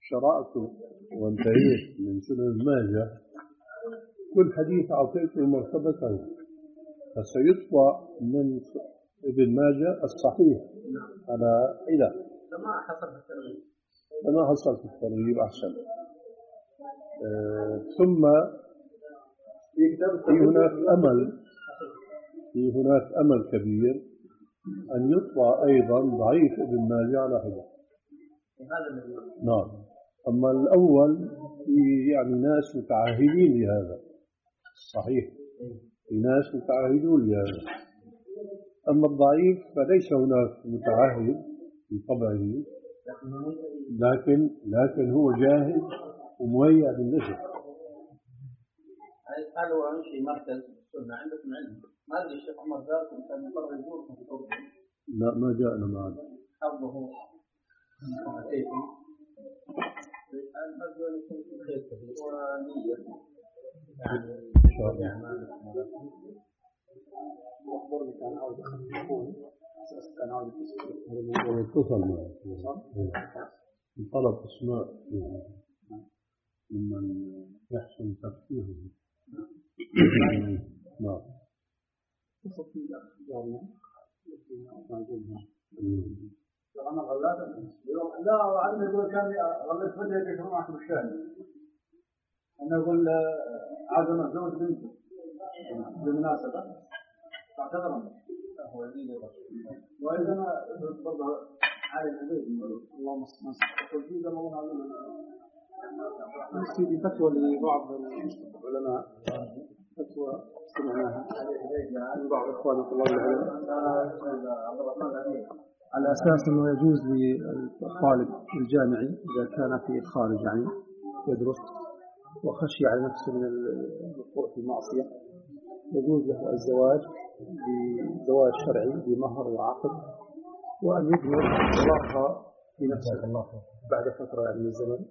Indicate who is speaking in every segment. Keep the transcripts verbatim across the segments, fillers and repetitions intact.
Speaker 1: شرعت وانتهيت من سنن ماجه كل حديث أعطيته مرتبته، فسيطبع من ابن ماجه الصحيح على إله
Speaker 2: فما حصل في الترغيب
Speaker 1: فما حصل في الترغيب أحسن. آه ثم في هناك أمل في هناك أمل كبير أن يطبع أيضا ضعيف ابن ماجه على حدة. نعم. أما الأول في يعني ناس متعهدين لهذا صحيح، في ناس متعهدون لهذا. أما الضعيف فليس هناك متعهد في طبعه، لكن لكن هو جاهز ومهيأ للنشر.
Speaker 2: قال هو أمشي مركز السنة عندكم علم، ما أدري الشيخ عمر ذاكم كان مقرر يزوركم في الأردن.
Speaker 1: لا ما جاءنا معنا.
Speaker 2: حظه أتيتم. أرجو أن يكون في خير كثير ونية يعني إن شاء الله أعمالكم ولكم. وأخبرني كان عاوز يخففون كان عاوز يخففون.
Speaker 1: اتصل معه. طلب أسماء ممن يحسن تفكيره. نعم.
Speaker 2: أنا غلات لا وعندما يقول كان غلت بدأ يكون معك بالشاهد أنا أقول عازم الزوج بنته بالمناسبة تعتذر هو يزيد وإذا أنا برضه على الحديث اللهم صل وسلم قل في زمان على نفسي فتوى لبعض العلماء فتوى سمعناها من بعض إخوان طلاب العلم على أساس أنه يجوز للطالب الجامعي إذا كان في الخارج يعني يدرس وخشي على نفسه من الوقوع في المعصية يجوز له الزواج بزواج شرعي بمهر وعقد وأن يثمر طلاقها في نفسه بعد فترة يعني من الزمن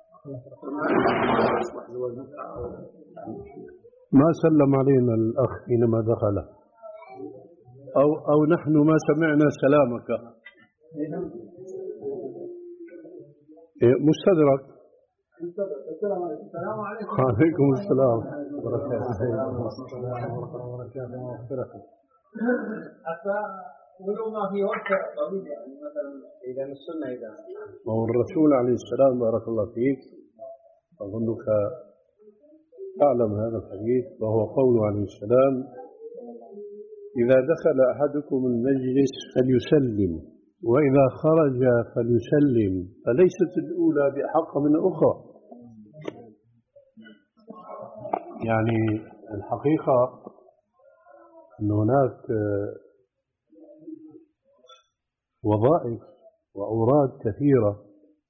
Speaker 2: يصبح زواج متعة.
Speaker 1: ما سلم علينا الأخ حينما دخل أو أو نحن ما سمعنا سلامك. مستدرك.
Speaker 2: السلام عليكم. السلام عليكم.
Speaker 1: وعليكم السلام وبركاته.
Speaker 2: حتى ولو ما في وقت طويل يعني مثلا إذا من السنة إذا.
Speaker 1: وهو الرسول عليه السلام بارك الله فيك أظنك تعلم هذا الحديث وهو قوله عليه السلام إذا دخل أحدكم المجلس فليسلم وإذا خرج فليسلم فليست الأولى بأحق من الأخرى. يعني الحقيقة أن هناك وظائف وأوراد كثيرة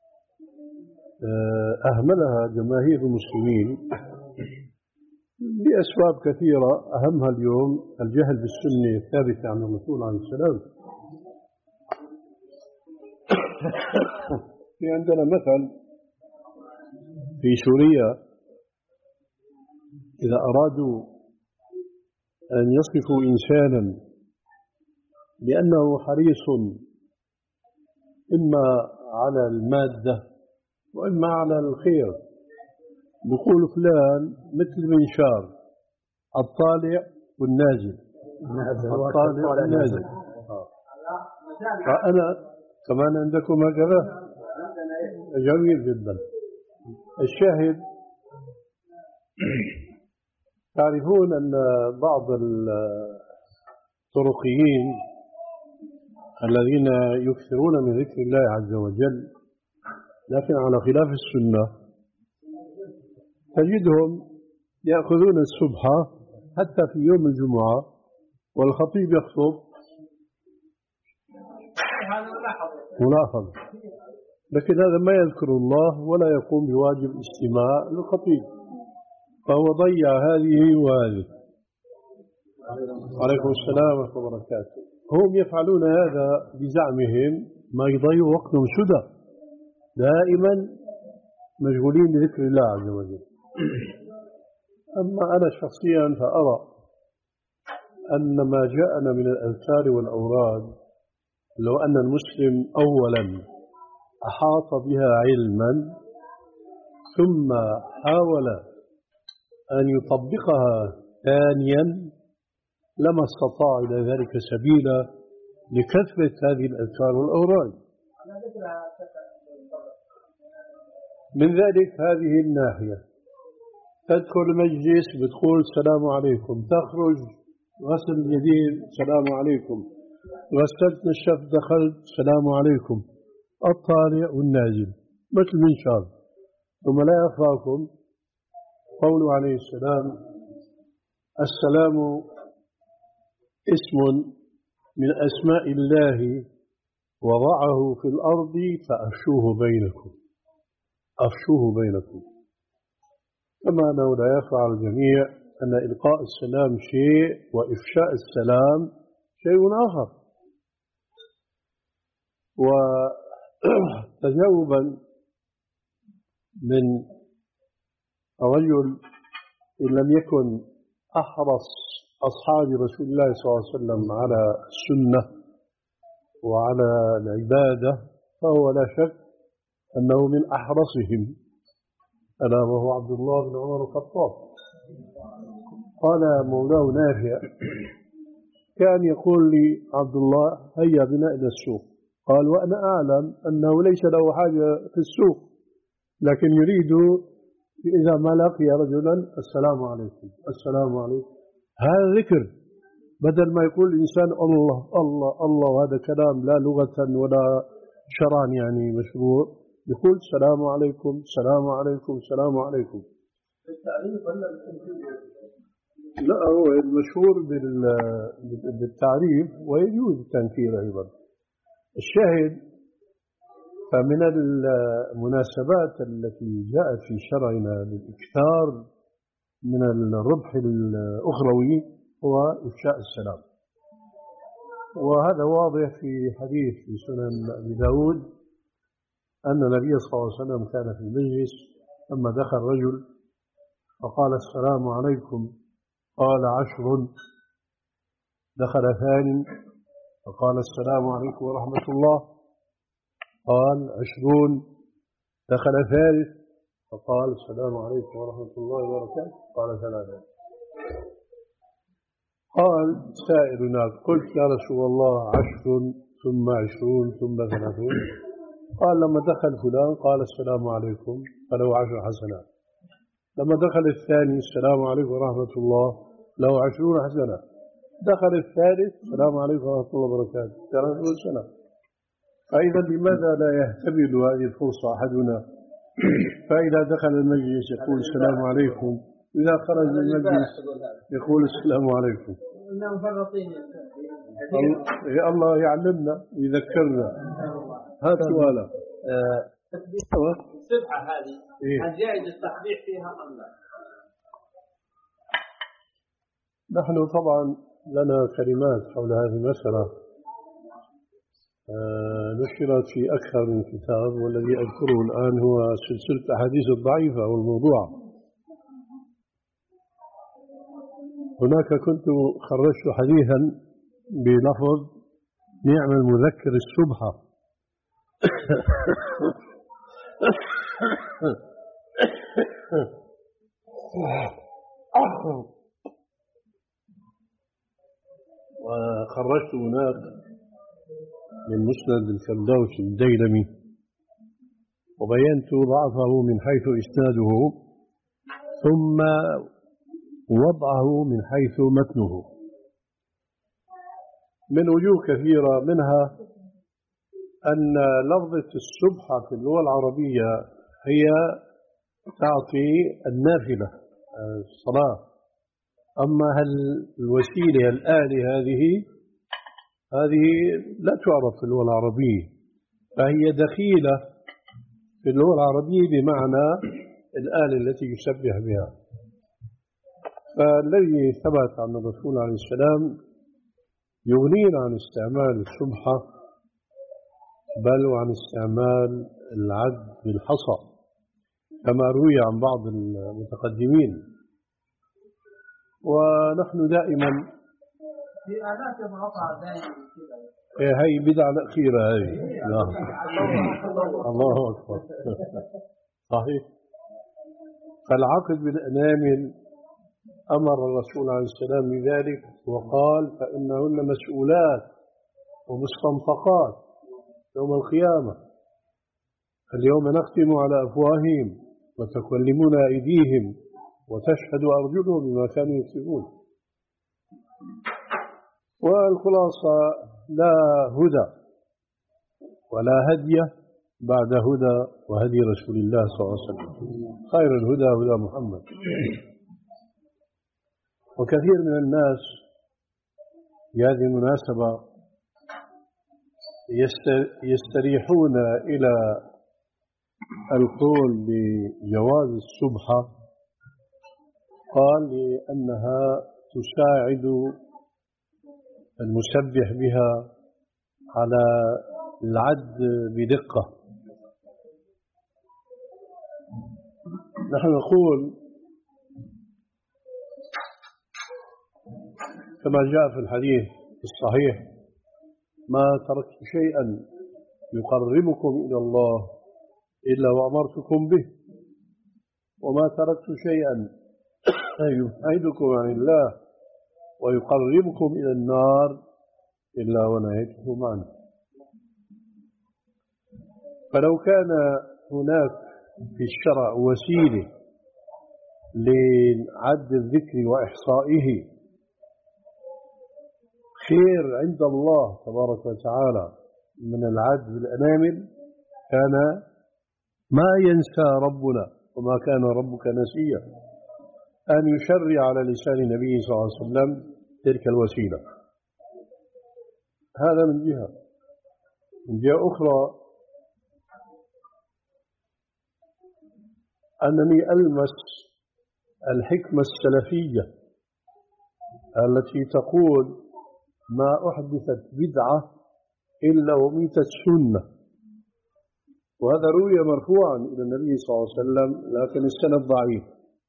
Speaker 1: أهملها جماهير المسلمين بأسباب كثيرة أهمها اليوم الجهل بالسنة الثابتة عن الرسول عليه السلام. في عندنا مثل في سوريا إذا أرادوا أن يصفوا إنسانا بأنه حريص إما على المادة وإما على الخير يقول فلان مثل المنشار الطالع والنازل الطالع والنازل. فأنا كمان عندكم هكذا جميل جدا. الشاهد تعرفون أن بعض الطرقيين الذين يكثرون من ذكر الله عز وجل لكن على خلاف السنة تجدهم يأخذون السبحة حتى في يوم الجمعة والخطيب يخطب ملاحظ، لكن هذا ما يذكر الله ولا يقوم بواجب الاستماع للخطيب فهو ضيع هذه وهذه. عليكم السلام ورحمة الله وبركاته. هم يفعلون هذا بزعمهم ما يضيعوا وقتهم سدى دائما مشغولين بذكر الله عز وجل. أما أنا شخصيا فأرى أن ما جاءنا من الأذكار والأوراد لو أن المسلم أولا أحاط بها علما ثم حاول أن يطبقها ثانيا لما استطاع إلى ذلك سبيلا لكثرة هذه الأذكار والأوراد. من ذلك هذه الناحية، تدخل المجلس بتقول السلام عليكم، تخرج غسل اليدين السلام عليكم، غسلت نشفت دخلت السلام عليكم، الطالع والنازل مثل منشار. ثم لا يخفاكم قوله عليه السلام: السلام اسم من أسماء الله وضعه في الأرض فأفشوه بينكم، أفشوه بينكم. كما أنه لا يخفى على الجميع أن إلقاء السلام شيء وإفشاء السلام شيء آخر. وتجاوبا من رجل إن لم يكن أحرص أصحاب رسول الله صلى الله عليه وسلم على السنة وعلى العبادة، فهو لا شك أنه من أحرصهم، ألا وهو عبد الله بن عمر الخطاب. قال مولاه نافع: كان يقول لي عبد الله هيا بنا إلى السوق. قال: وأنا أعلم أنه ليس له حاجة في السوق، لكن يريد إذا ما لقي رجلا السلام عليكم السلام عليكم. هذا ذكر، بدل ما يقول الإنسان الله الله الله، وهذا كلام لا لغة ولا شرعا يعني مشروع، يقول السلام عليكم السلام عليكم السلام عليكم.
Speaker 2: التعريف ولا التنفيذ؟
Speaker 1: لا، هو المشهور بالتعريف ويجوز التنكير أيضا. الشاهد، فمن المناسبات التي جاءت في شرعنا للإكثار من الربح الأخروي هو إفشاء السلام، وهذا واضح في حديث في سنن أبي داود أن النبي صلى الله عليه وسلم كان في المجلس لما دخل رجل فقال: السلام عليكم، قال: عشر. دخل ثاني فقال: السلام عليكم ورحمة الله، قال: عشرون. دخل ثالث فقال: السلام عليكم ورحمة الله وبركاته، قال: ثلاثة. قال سائلنا: قلت يا رسول الله عشر ثم عشرون ثم ثلاثون. قال: لما دخل فلان قال: السلام عليكم، فله عشر حسنات. لما دخل الثاني: السلام عليكم ورحمة الله، له عشرون حسنة. دخل الثالث: السلام عليكم ورحمة الله وبركاته، ثلاثون سنة. فإذا لماذا لا يهتبل هذه الفرصة أحدنا، فإذا دخل المجلس يقول السلام عليكم، إذا خرج من المجلس يقول السلام عليكم.
Speaker 2: إنهم فرطين
Speaker 1: يا الله يعلمنا ويذكرنا. هذا سؤاله.
Speaker 2: السبحة هذه
Speaker 1: إيه؟
Speaker 2: هل جائز التصبيح فيها أم لا؟
Speaker 1: نحن طبعا لنا كلمات حول هذه المسألة نشرت في أكثر من كتاب، والذي أذكره الآن هو سلسلة الأحاديث الضعيفة والموضوعة. هناك كنت خرجت حديثا بلفظ نعم المذكر السبحة. وخرجت هناك من مسند الفردوس الديلمي وبينت ضعفه من حيث إسناده ثم وضعه من حيث متنه من وجوه كثيرة، منها أن لفظة السبحة في اللغة العربية هي تعطي النافلة الصلاة، أما هل الوسيلة الآلة هذه هذه لا تعرف في اللغة العربية، فهي دخيلة في اللغة العربية بمعنى الآلة التي يسبح بها. فالذي ثبت عن الرسول عليه السلام يغنينا عن استعمال السبحة بل وعن استعمال العد بالحصى كما روي عن بعض المتقدمين. ونحن دائما
Speaker 2: في آلات المقطع دائما
Speaker 1: كده، هي بدعة الأخيرة هذه. الله أكبر. صحيح. فالعقد بالأنامل أمر الرسول عليه السلام بذلك وقال فإنهن مسؤولات ومستنطقات يوم القيامة. اليوم نختم على أفواههم وتكلمنا أيديهم وتشهد أرجلهم بما كانوا يكسبون. والخلاصة لا هدى ولا هدي بعد هدى وهدي رسول الله صلى الله عليه وسلم. خير الهدى هدى محمد. وكثير من الناس في هذه المناسبة يستريحون إلى القول بجواز السبحة، قال لأنها تساعد المسبح بها على العد بدقة. نحن نقول كما جاء في الحديث الصحيح ما تركت شيئا يقربكم إلى الله إلا وأمرتكم به، وما تركت شيئا يبعدكم عن الله ويقربكم إلى النار إلا ونهيتكم عنه. فلو كان هناك في الشرع وسيلة لعد الذكر وإحصائه خير عند الله تبارك وتعالى من العد بالأنامل كان ما ينسى ربنا وما كان ربك نسيا أن يشرع على لسان النبي صلى الله عليه وسلم تلك الوسيلة. هذا من جهة. من جهة أخرى أنني ألمس الحكمة السلفية التي تقول ما أحدثت بدعة إلا وميتت سنة، وهذا روي مرفوعا إلى النبي صلى الله عليه وسلم لكن السند ضعيف.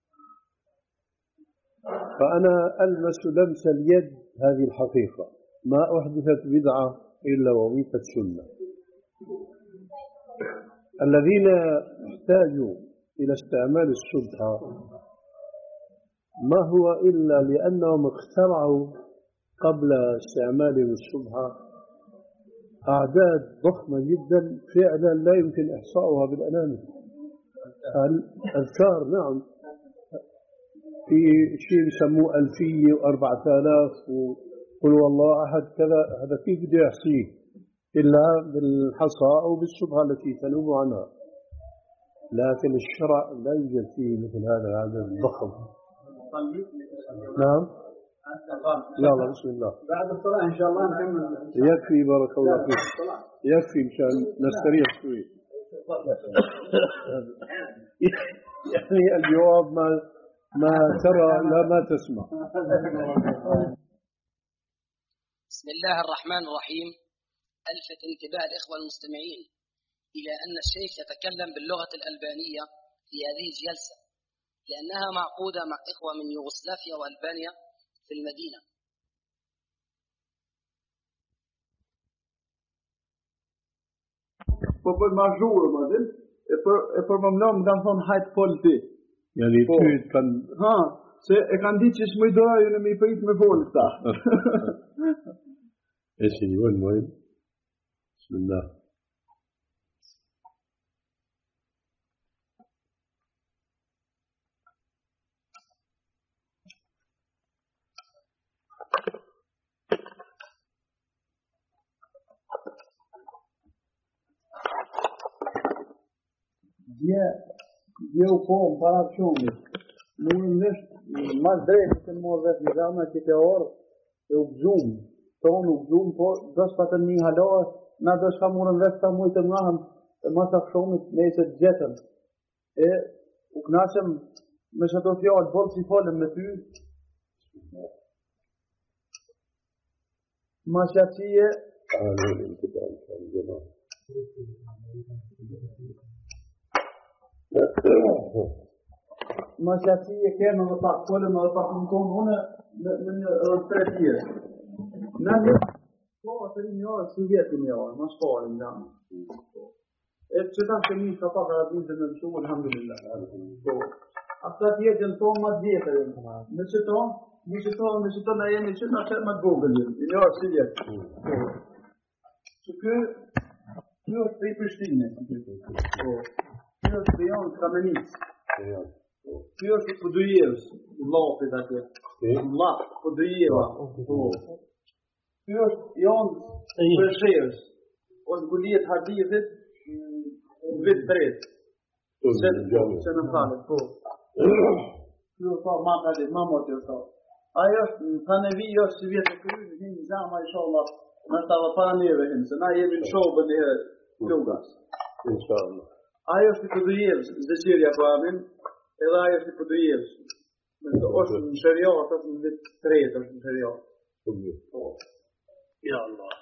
Speaker 1: فأنا ألمس لمس اليد هذه الحقيقة، ما أحدثت بدعة إلا وميتت سنة. الذين احتاجوا إلى استعمال السبحة ما هو إلا لأنهم اخترعوا قبل استعمالهم السبحة أعداد ضخمة جدا فعلا لا يمكن إحصاؤها بالأنامل. الأذكار نعم في شيء يسموه ألفية وأربعة آلاف وقل والله أحد كذا، هذا كيف بده يحصيه إلا بالحصى أو بالسبحة التي تنوب عنها. لكن الشرع لا يوجد فيه مثل هذا العدد الضخم. نعم يلا بسم الله.
Speaker 2: بعد الصلاة إن شاء الله نكمل.
Speaker 1: يكفي بارك الله فيك، يكفي مشان نستريح شوي. يعني الجواب ما ما ترى لا ما تسمع.
Speaker 3: بسم الله الرحمن الرحيم. ألفت انتباه الإخوة المستمعين إلى أن الشيخ يتكلم باللغة الألبانية في هذه الجلسة لأنها معقودة مع إخوة من يوغوسلافيا وألبانيا في المدينة.
Speaker 2: Po për ma zhurë, më dhe, e për, e për më mlomë më kanë thonë hajtë folë ti.
Speaker 1: Yani
Speaker 2: Po.
Speaker 1: ty kanë...
Speaker 2: Ha, se e kanë ditë që shmë i doa ju në mi pëjt me folë këta.
Speaker 1: ايش اللي هو المهم؟ بسم الله.
Speaker 2: Dje, dje u po më para të shumit. Më në nështë, mas drejtë të më vetë në zama që të orë, e u gëzumë. Tonë u gëzumë, po do së patën një halohet, na do shka murën vetë ta mujtë të ngahëm, e mas të shumit me i se të gjetëm. E u knasëm me që të fjallë, bolë si folëm me ty. Ma që atësie, ma që atësie kemë dhe ta folëm dhe ta këmëkonë une në një rëstre tjere. Në një po të një orë, së vjetë një orë, ma shpare në janë. E që ta që një ka pa ka rabinë dhe në mëshu, alhamdulillah. Ata tjetën tonë më vjetër. Në që tonë, në që tonë, në që tonë na jemi që na qëtë më Google. I një orë si vjetë. Që kë, kë është i Prishtine. Kë është i jonë Kamenicë. Kë është i Podujevës, i Lapit atje. Lap, Podujeva. Kë është i jonë Preshevës. Ose gulijet hadithit në vitë tretë. Se në falët, po. Kjo është ma kalit, ma moti është. Ajo është në Tanevi, është si vjetë të kryjë, në hinë gjama i sholat, në stava para neve hinë, se na jemi në shobë në herë lugas. Ajo është i Podujevës, zëqirja po amin, edhe ajo është i Podujevës. është në shëriat, është në vitë tretë, është në shëriat. Ja Allah.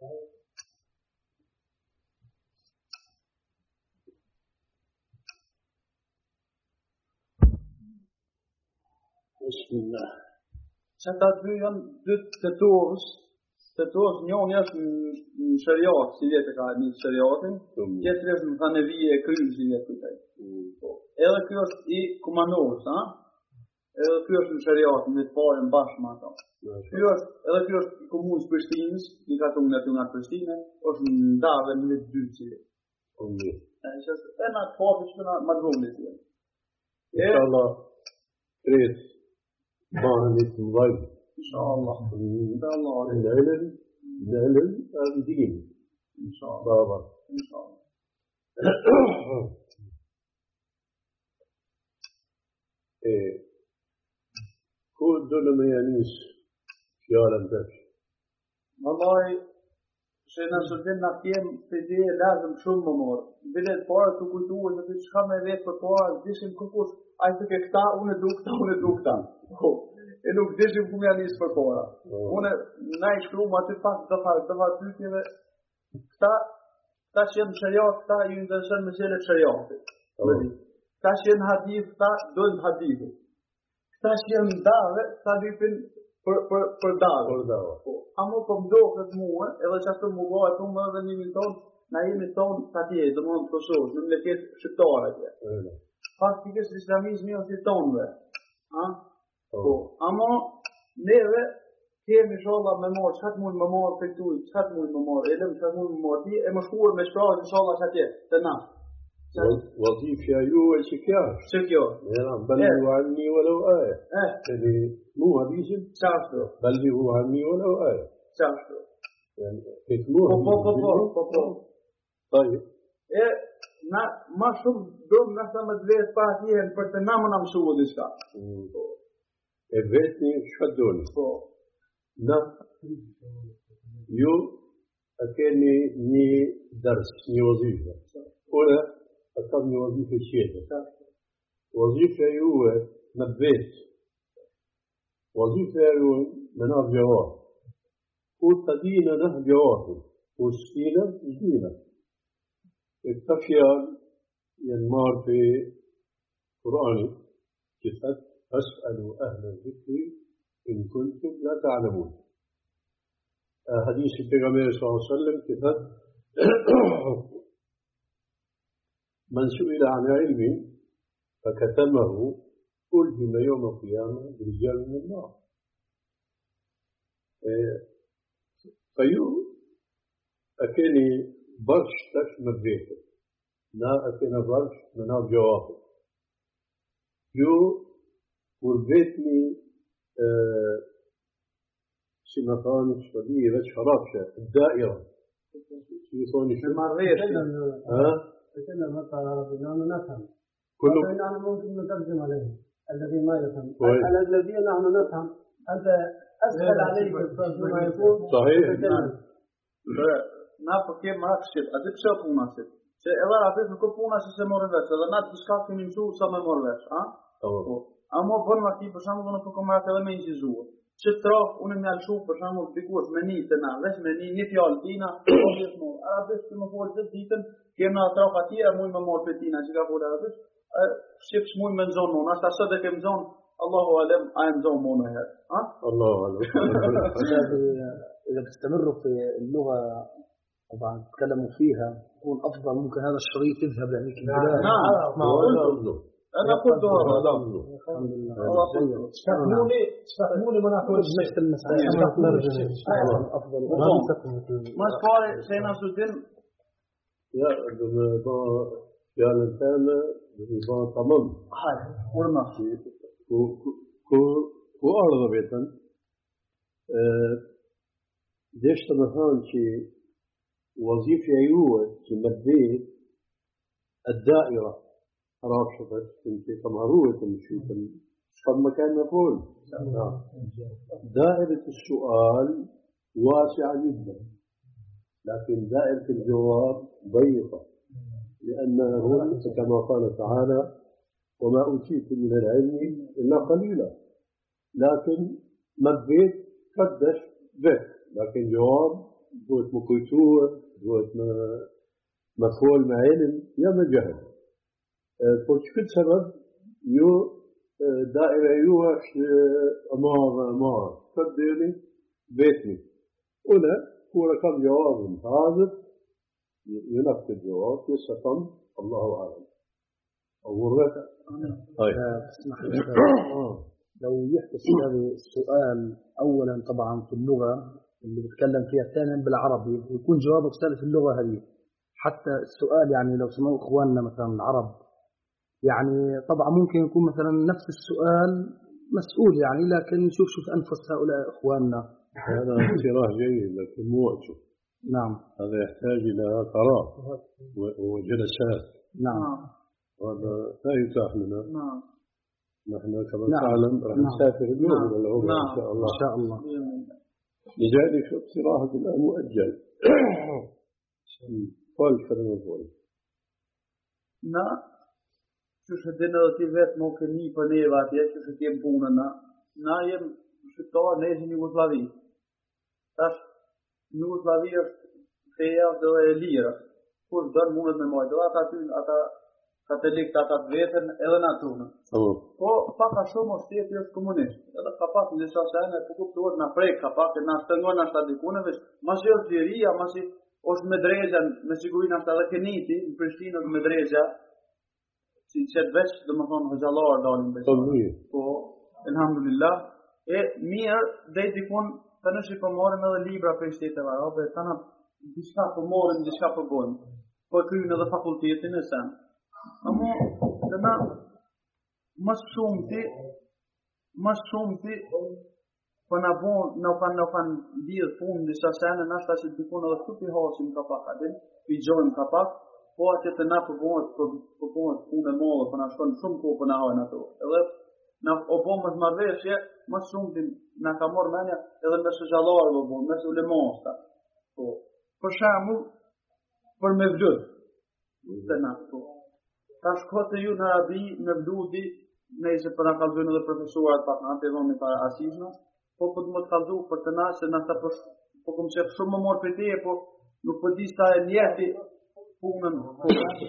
Speaker 2: Bismillah. Që ta dy janë dy të torës, të torës njën është në shëriat, si vjetë ka një shëriatin, tjetër është në Tanevije e krymë, si vjetë këtaj. Edhe kjo është i kumanorës, ha? Edhe kjo është në shëriatin, në të parën bashkë ma ta. Kjo është, edhe kjo është i komunës Prishtinës, një ka të unë aty nga Prishtinë, është në ndave në vitë dy që vjetë. E që është, e nga të papi që nga më dhëmë të jetë.
Speaker 1: Inshallah, kretë. Bahën të mëdhaj.
Speaker 2: Inshallah. Inshallah.
Speaker 1: Në ilm, në ilm, në din.
Speaker 2: Inshallah.
Speaker 1: Brava.
Speaker 2: Inshallah.
Speaker 1: E, ku do në me janis fjallën të që?
Speaker 2: Vallaj, që në sërdim në kemë të ideje lazëm shumë më morë. Bilet parë të kujtuar në të qka me vetë për parë, dishim këpush, a i të ke këta, unë e du këta, unë e du këta. E nuk dishim ku me janisë për para. Unë na i shkru ma të pak dëfa, dëfa pytjeve, këta, këta që jenë shëriat, këta ju ndërshën me qëllet shëriatit. Këta që jenë hadith, këta dojnë hadithit. Këta që jenë dave, këta lypin për, për, për dave. Amo për mdohët muë, edhe që ashtë më gojë, të më edhe një një tonë, na jemi tonë të atje, dhe më në të Kosovës, në mleket shqiptare atje. Faktikës islamizmi është i tonëve. Po, amo neve kemi sholla me morë, qatë mund me morë për tuj, qatë mund me morë, edhem qatë mund me morë ti, e më shkuar me shprajë në sholla që atje, të na.
Speaker 1: Vazifja ju e që kja është?
Speaker 2: Që kjo?
Speaker 1: Balli hu anni walau aje. Edhe mu hadisin?
Speaker 2: Qashtu.
Speaker 1: Balli hu anni walau aje.
Speaker 2: Qashtu.
Speaker 1: Po,
Speaker 2: po, po, po, po, po.
Speaker 1: Tajë.
Speaker 2: E, na, ma shumë dëmë nësa me të vetë pa atjenë për të na më në mësua dishka.
Speaker 1: E vetë një që doni.
Speaker 2: Po.
Speaker 1: Na, ju e keni një dërës, një vazifë. Une, e kam një vazifë qëtë. Vazifë ju e me vetë. Vazifë ju e me në gjëvatë. Kur të dina në gjëvatë, kur s'kina, s'dina. E këta fjallë jenë marë për Kurani, që thëtë, أسألوا أهل الذكر إن كنتم لا تعلمون. حديث النبي صلى الله عليه وسلم كتب من سئل عن علم فكتمه ألهم يوم القيامة برجال من النار. فيو أكني برش تشمل بيته لا أكني برش من الجواب يو kur vetëmi, si më thonë, shpëdi dhe shfarafshe, daira, si më thonë
Speaker 2: shumë. Marveshë.
Speaker 4: تكلم مثلا عربي نحن نفهم.
Speaker 1: كله
Speaker 4: نحن ممكن نترجم عليه الذي ما يفهم.
Speaker 1: كويس.
Speaker 4: الذي نحن نفهم أنت أسهل عليك بما يكون.
Speaker 1: صحيح.
Speaker 2: Na po kem akshit, aty pse puna sit? Se edhe aty nuk ka puna se se morën vesh, edhe na diçka kemi mësuar sa më morë vesh, a? Po. Amo bën ma ti për shembull në përkombërat edhe me incizuar. Që trof unë më alshu për shembull dikush me një të na, veç me një një fjalë tina, po gjithë. Arabisht më fol të ditën, kemë trof atje, mua më mor për tina, që ka fol arabisht. Shqips mua më nxon unë, as sa të kem nxon, Allahu alem, a e nxon mua në herë, ha?
Speaker 1: Allahu alem.
Speaker 4: إذا بتستمروا في اللغة طبعا تتكلموا فيها يكون أفضل. ممكن هذا الشريط يذهب لهذيك البلاد.
Speaker 2: نعم. أنا قلت هذا لفظه
Speaker 4: الحمد لله.
Speaker 2: فهموني فهموني ما نقول
Speaker 4: نفس المسألة
Speaker 2: أفضل ما صار سينا سودين
Speaker 1: يا رمضان يا لسان رمضان تمام
Speaker 2: هاي ورنا
Speaker 1: كو كو كو أرض بيتن ديش تمثال شيء وظيفة أيوة شيء مدبي الدائرة رابشة انت تمهروة شو كم مكان نقول دائرة السؤال واسعة جدا لكن دائرة الجواب ضيقة لأنه كما قال تعالى وما أوتيت من العلم إلا قليلا لكن مدبيت قدش بيت لكن جواب دوت مكويتور دوت مفهول مع علم يا مجهل فشكل سبب يو دائرة يو أمار أمار قدرني بيتني هنا هو رقم جواب حاضر ينفذ الجواب يستطم الله أعلم أول طيب
Speaker 4: لو يحدث هذا السؤال أولا طبعا في اللغة اللي بتكلم فيها ثانيا بالعربي يكون جوابه سهل في اللغة هذه حتى السؤال يعني لو سمعوا إخواننا مثلا العرب يعني طبعا ممكن يكون مثلا نفس السؤال مسؤول يعني لكن شوف شوف أنفس هؤلاء إخواننا
Speaker 1: هذا اقتراح جيد لكن مو وقته
Speaker 4: نعم
Speaker 1: هذا يحتاج إلى قرار وجلسات
Speaker 4: نعم
Speaker 1: هذا لا يتاح لنا
Speaker 2: نعم
Speaker 1: نحن كما
Speaker 4: نعم.
Speaker 1: تعلم راح
Speaker 4: نعم.
Speaker 1: نسافر اليوم
Speaker 2: نعم.
Speaker 1: إلى العمرة
Speaker 2: نعم.
Speaker 1: إن شاء الله
Speaker 4: إن شاء الله
Speaker 1: لذلك اقتراحك الآن مؤجل قال كلمة نقول
Speaker 2: Na, që shë të në dhe ti vetë më këni për neve atje, që shë t'jem punën na, na jem shqiptarë, ne ishim Jugoslavi. Tash, Jugoslavi është feja dhe e lira, kur dënë mundet me majtë, dhe ata ty, ata katolikët, ata të vetën, edhe na tunën. Po, paka shumë është tjetë është komunisht, edhe ka pak në disa sene, po kuptuar na prejkë, ka pak e na shtëngoj, na shtadikune, veç, mas është gjeria, mas është me drejgja, me sigurin është edhe këniti, në Prishtinë është me drejgja, si qëtë veç, dhe më thonë, hëgjallarë dalin besë. Po, elhamdulillah, e mirë, dhe i dikun, të nëshi për morim edhe libra për shteteve arabe, të në diska për morim, diska për bojmë, po e kryjnë edhe fakultetin e sen. Amo, të na, më shumë ti, më shumë ti, po na bon, na kanë na kanë lidh punë disa sene, na shta që dikun edhe këtu pi hasim ka pak atë, pi gjojmë ka pak, po atje të na përbohet përbohet punë e madhe, po na shkon shumë kohë po na hajnë ato. Edhe na o bom më marrëveshje, më shumë ti na ka marrë mendja edhe me shallarë do bon, me ulemosta. Po, për shembull, për me vlut. Të na po. Ta shkote ju në Arabi me vludi, nëse për na kallzojnë edhe profesorat pak na të dhonin para asisna. Po po të më të kaldu për të na se na ta po po kom qef shumë më morë për teje, po nuk po di sa e njeti punën. Po.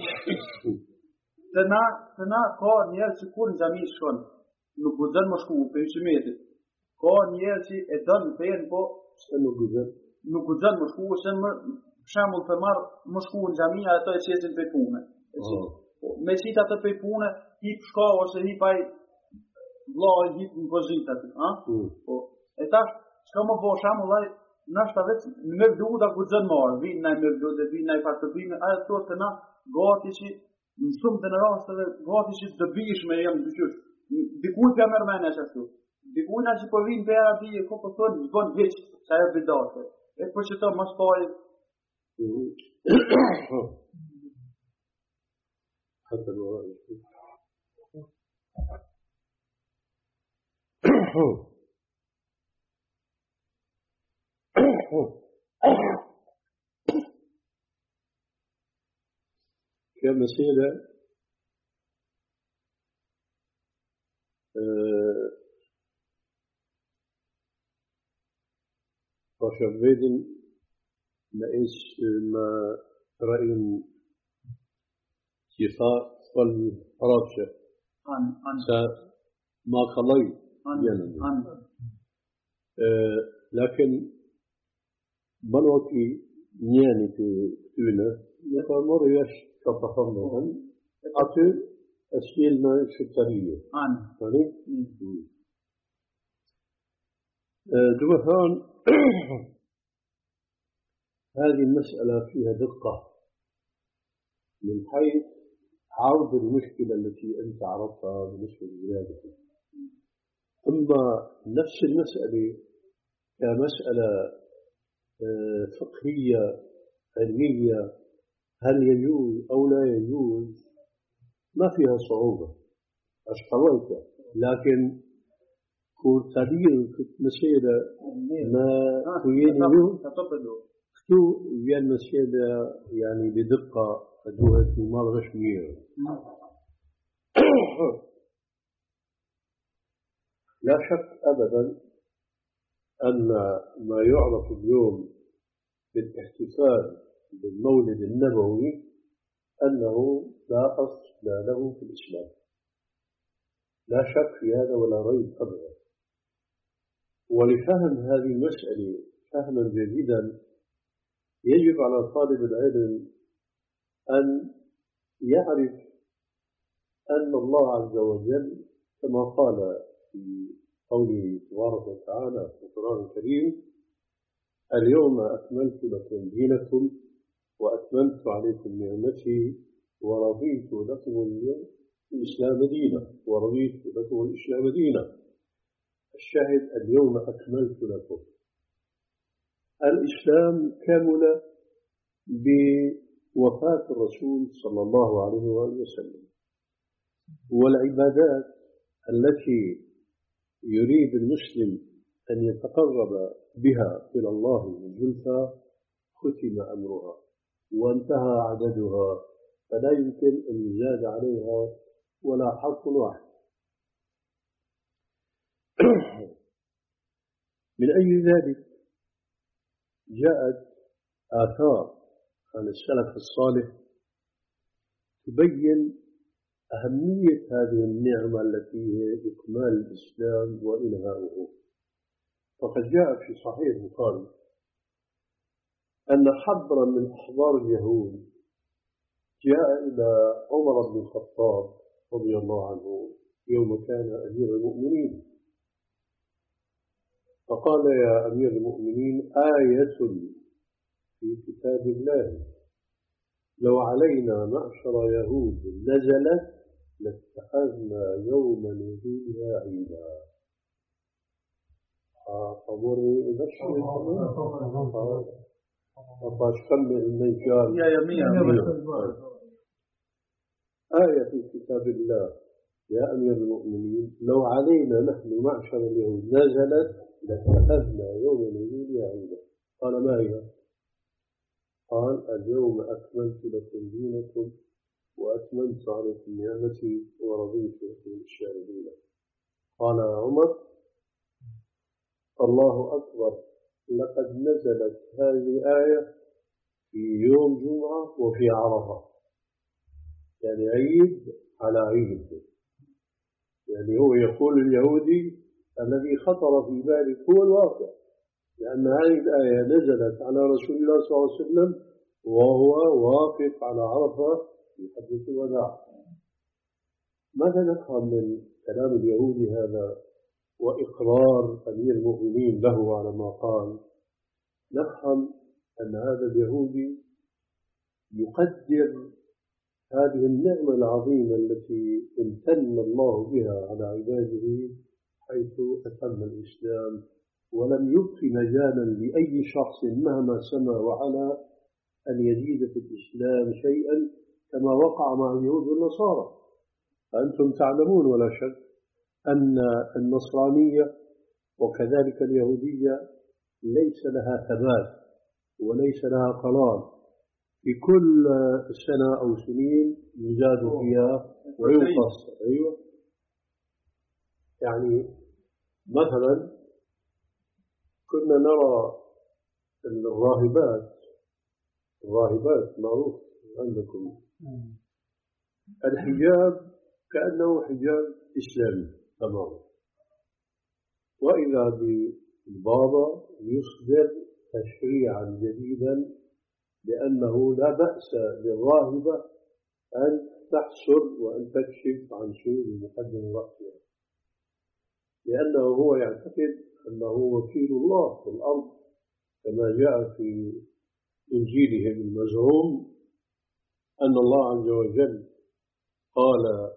Speaker 2: Të na, të na ka njerë që kur në gjami shkon, nuk guxon më shku për hyshimetit. Ka njerë që e dënë në fejnë, po
Speaker 1: se nuk guxon.
Speaker 2: Nuk guxon më shku, se më shembull të marë më shku në gjami, ato e qesin për punë. Oh. Me qita të për punë, hip shka ose hip aj vla hip në pozit aty. Mm. Po. E tash, shka më po shamu laj, nashta veç, në me vdu da ku zënë marë, vinë naj me vdu dhe vinë naj fartëpime, aje të të na, gati që, në shumë të në rastëve, gati që të bishme jemë të qysh. Dikuj për mërmene që ashtu. Dikuj na që po vinë për ati, e ko po thonë, zbon veç, që aje bidate. E për që të më spaj.
Speaker 1: Hëtë në rajë. كمسألة فشبيدن ما إيش ما رأين شفاء والرابشة ما خلي يعني لكن بلوكي نياني في تونه يقامر يش كفخمهم أتو أسئلة الشترية
Speaker 2: أنا
Speaker 1: يعني دمثان هذه المسألة فيها دقة من حيث عرض المشكلة التي أنت عرضتها بالنسبة لولادك. أما نفس المسألة كمسألة فقهية علمية هل يجوز أو لا يجوز ما فيها صعوبة أشتغلت، لكن كل تغيير مسألة ما كوينه شو بيان مسألة يعني بدقة أدوها مال غشمية. لا شك أبدا أن ما يعرف اليوم بالاحتفال بالمولد النبوي أنه لا أصل له في الإسلام، لا شك في هذا ولا ريب أبدا. ولفهم هذه المسألة فهما جيدا يجب على طالب العلم أن يعرف أن الله عز وجل كما قال في قوله تبارك وتعالى في القرآن الكريم: اليوم أكملت لكم دينكم وأتممت عليكم نعمتي ورضيت لكم اليوم الإسلام دينا ورضيت لكم الإسلام دينا. الشاهد اليوم أكملت لكم. الإسلام كمل بوفاة الرسول صلى الله عليه وآله وسلم، والعبادات التي يريد المسلم أن يتقرب بها إلى الله زلفى ختم أمرها وانتهى عددها، فلا يمكن أن يزاد عليها ولا حرف واحد. من أي ذلك جاءت آثار عن السلف الصالح تبين أهمية هذه النعمة التي هي إكمال الإسلام وإنهاؤه. فقد جاء في صحيح البخاري أن حبرا من أحبار اليهود جاء إلى عمر بن الخطاب رضي الله عنه يوم كان أمير المؤمنين، فقال: يا أمير المؤمنين، آية في كتاب الله لو علينا معشر يهود نزلت لاتخذنا يوم نزولها عيدا. أمرني أبشر أطاش كمل المنجال
Speaker 2: يا يمين
Speaker 1: آية في كتاب الله يا أمير المؤمنين لو علينا نحن معشر اليهود نزلت لاتخذنا يوم نزولها عيدا. قال: ما هي؟ قال: اليوم أكملت لكم دينكم وأتممت عليكم نعمتي ورضيت لكم الإسلام دينا. قال عمر: الله أكبر، لقد نزلت هذه الآية في يوم جمعة وفي عرفة، يعني عيد على عيد. يعني هو يقول اليهودي الذي خطر في بالك هو الواقع، لأن هذه الآية نزلت على رسول الله صلى الله عليه وسلم وهو واقف على عرفة في حجة الوداع. ماذا نفهم من كلام اليهودي هذا وإقرار أمير المؤمنين له على ما قال؟ نفهم أن هذا اليهودي يقدر هذه النعمة العظيمة التي امتن الله بها على عباده حيث أتم الإسلام ولم يبق مجالا لأي شخص مهما سمى وعلى أن يزيد في الإسلام شيئا كما وقع مع اليهود والنصارى. أنتم تعلمون ولا شك أن النصرانية وكذلك اليهودية ليس لها ثبات وليس لها قرار، في كل سنة أو سنين يزاد فيها وينقص. أيوة، يعني مثلا كنا نرى الراهبات الراهبات معروف عندكم الحجاب كأنه حجاب إسلامي تماما، وإذا بالبابا يصدر تشريعا جديدا بأنه لا بأس للراهبة أن تحسر وأن تكشف عن شيء بمقدم رأسها، لأنه هو يعتقد أنه وكيل الله في الأرض كما جاء في إنجيلهم المزعوم أن الله عز وجل قال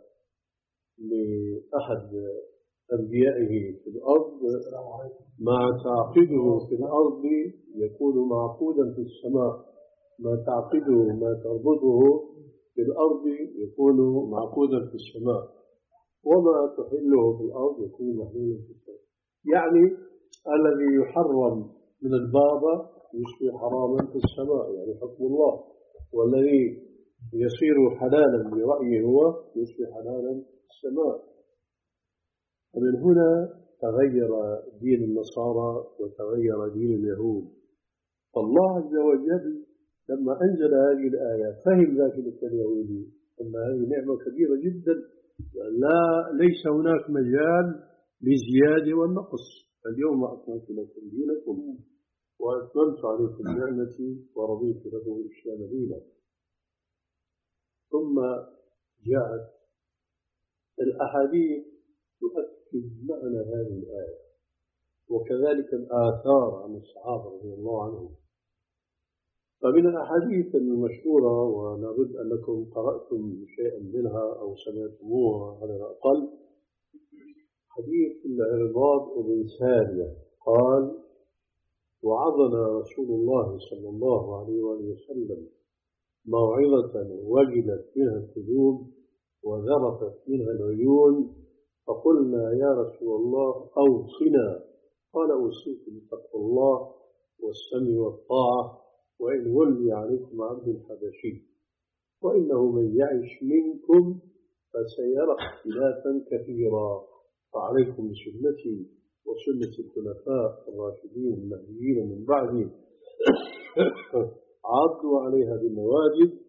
Speaker 1: لأحد أنبيائه في الأرض: ما تعقده في الأرض يكون معقودا في السماء، ما تعقده ما تربطه في الأرض يكون معقودا في السماء، وما تحله في الأرض يكون محلولا في السماء. يعني الذي يحرم من البابا يصبح حراما في السماء، يعني حكم الله، والذي يصير حلالا برأيه هو يصبح حلالا في السماء. ومن هنا تغير دين النصارى وتغير دين اليهود. فالله عز وجل لما أنزل هذه الآية فهم ذلك اليهودي أن هذه نعمة كبيرة جدا، لا ليس هناك مجال للزيادة والنقص. اليوم أكملت لكم دينكم وأتممت عليكم نعمتي ورضيت لكم الإسلام دينا. ثم جاءت الأحاديث تؤكد معنى هذه الآية، وكذلك الآثار عن الصحابة رضي الله عنهم. فمن الأحاديث المشهورة، ولا بد أنكم قرأتم شيئا منها أو سمعتموها على الأقل، حديث العرباض بن سارية قال: وعظنا رسول الله صلى الله عليه وسلم موعظة وجلت منها القلوب وذرفت منها العيون، فقلنا يا رسول الله أوصنا. قال: أوصيكم بتقوى الله والسمع والطاعة وإن ولي عليكم عبد حبشي، وإنه من يعش منكم فسيرى اختلافا كثيرا، فعليكم بسنتي وسنة الخلفاء الراشدين المهديين من بعدي عضوا عليها بالنواجذ،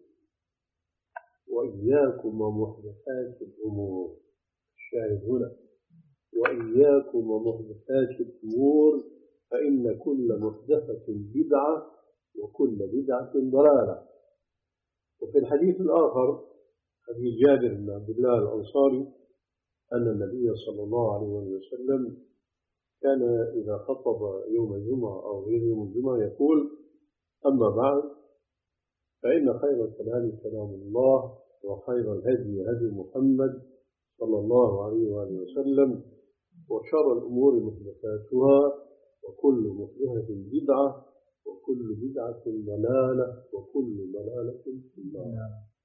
Speaker 1: وإياكم ومحدثات الأمور. الشاهد هنا: وإياكم ومحدثات الأمور، فإن كل محدثة بدعة وكل بدعة ضلالة. وفي الحديث الآخر حديث جابر بن عبد الله الأنصاري أن النبي صلى الله عليه وسلم كان إذا خطب يوم الجمعة أو غير يوم الجمعة يقول: أما بعد، فإن خير الكلام كلام الله، وخير الهدي هدي محمد صلى الله عليه وآله وسلم، وشر الأمور محدثاتها، وكل محدثة بدعة، وكل بدعة ضلالة، وكل ضلالة في النار.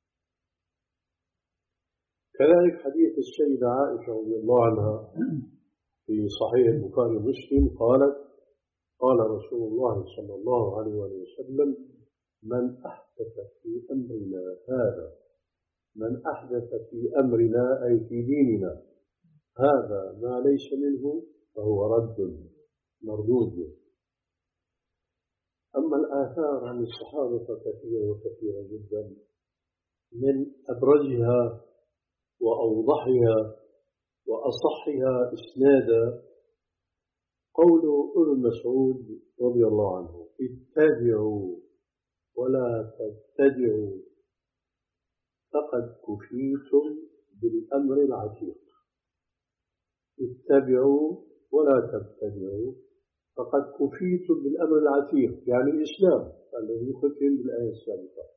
Speaker 1: كذلك حديث السيدة عائشة رضي الله عنها في صحيح البخاري ومسلم قالت: قال رسول الله صلى الله عليه وسلم: من أحدث في أمرنا هذا من أحدث في أمرنا أي في ديننا هذا ما ليس منه فهو رد مردود. أما الآثار عن الصحابة فكثيرة وكثيرة جدا، من أبرزها وأوضحها وأصحها إسنادا قول ابن مسعود رضي الله عنه: اتبعوا ولا تبتدعوا فقد كفيتم بالأمر العتيق. اتبعوا ولا تبتدعوا فقد كفيتم بالأمر العتيق، يعني الإسلام الذي ختم بالآية السابقة.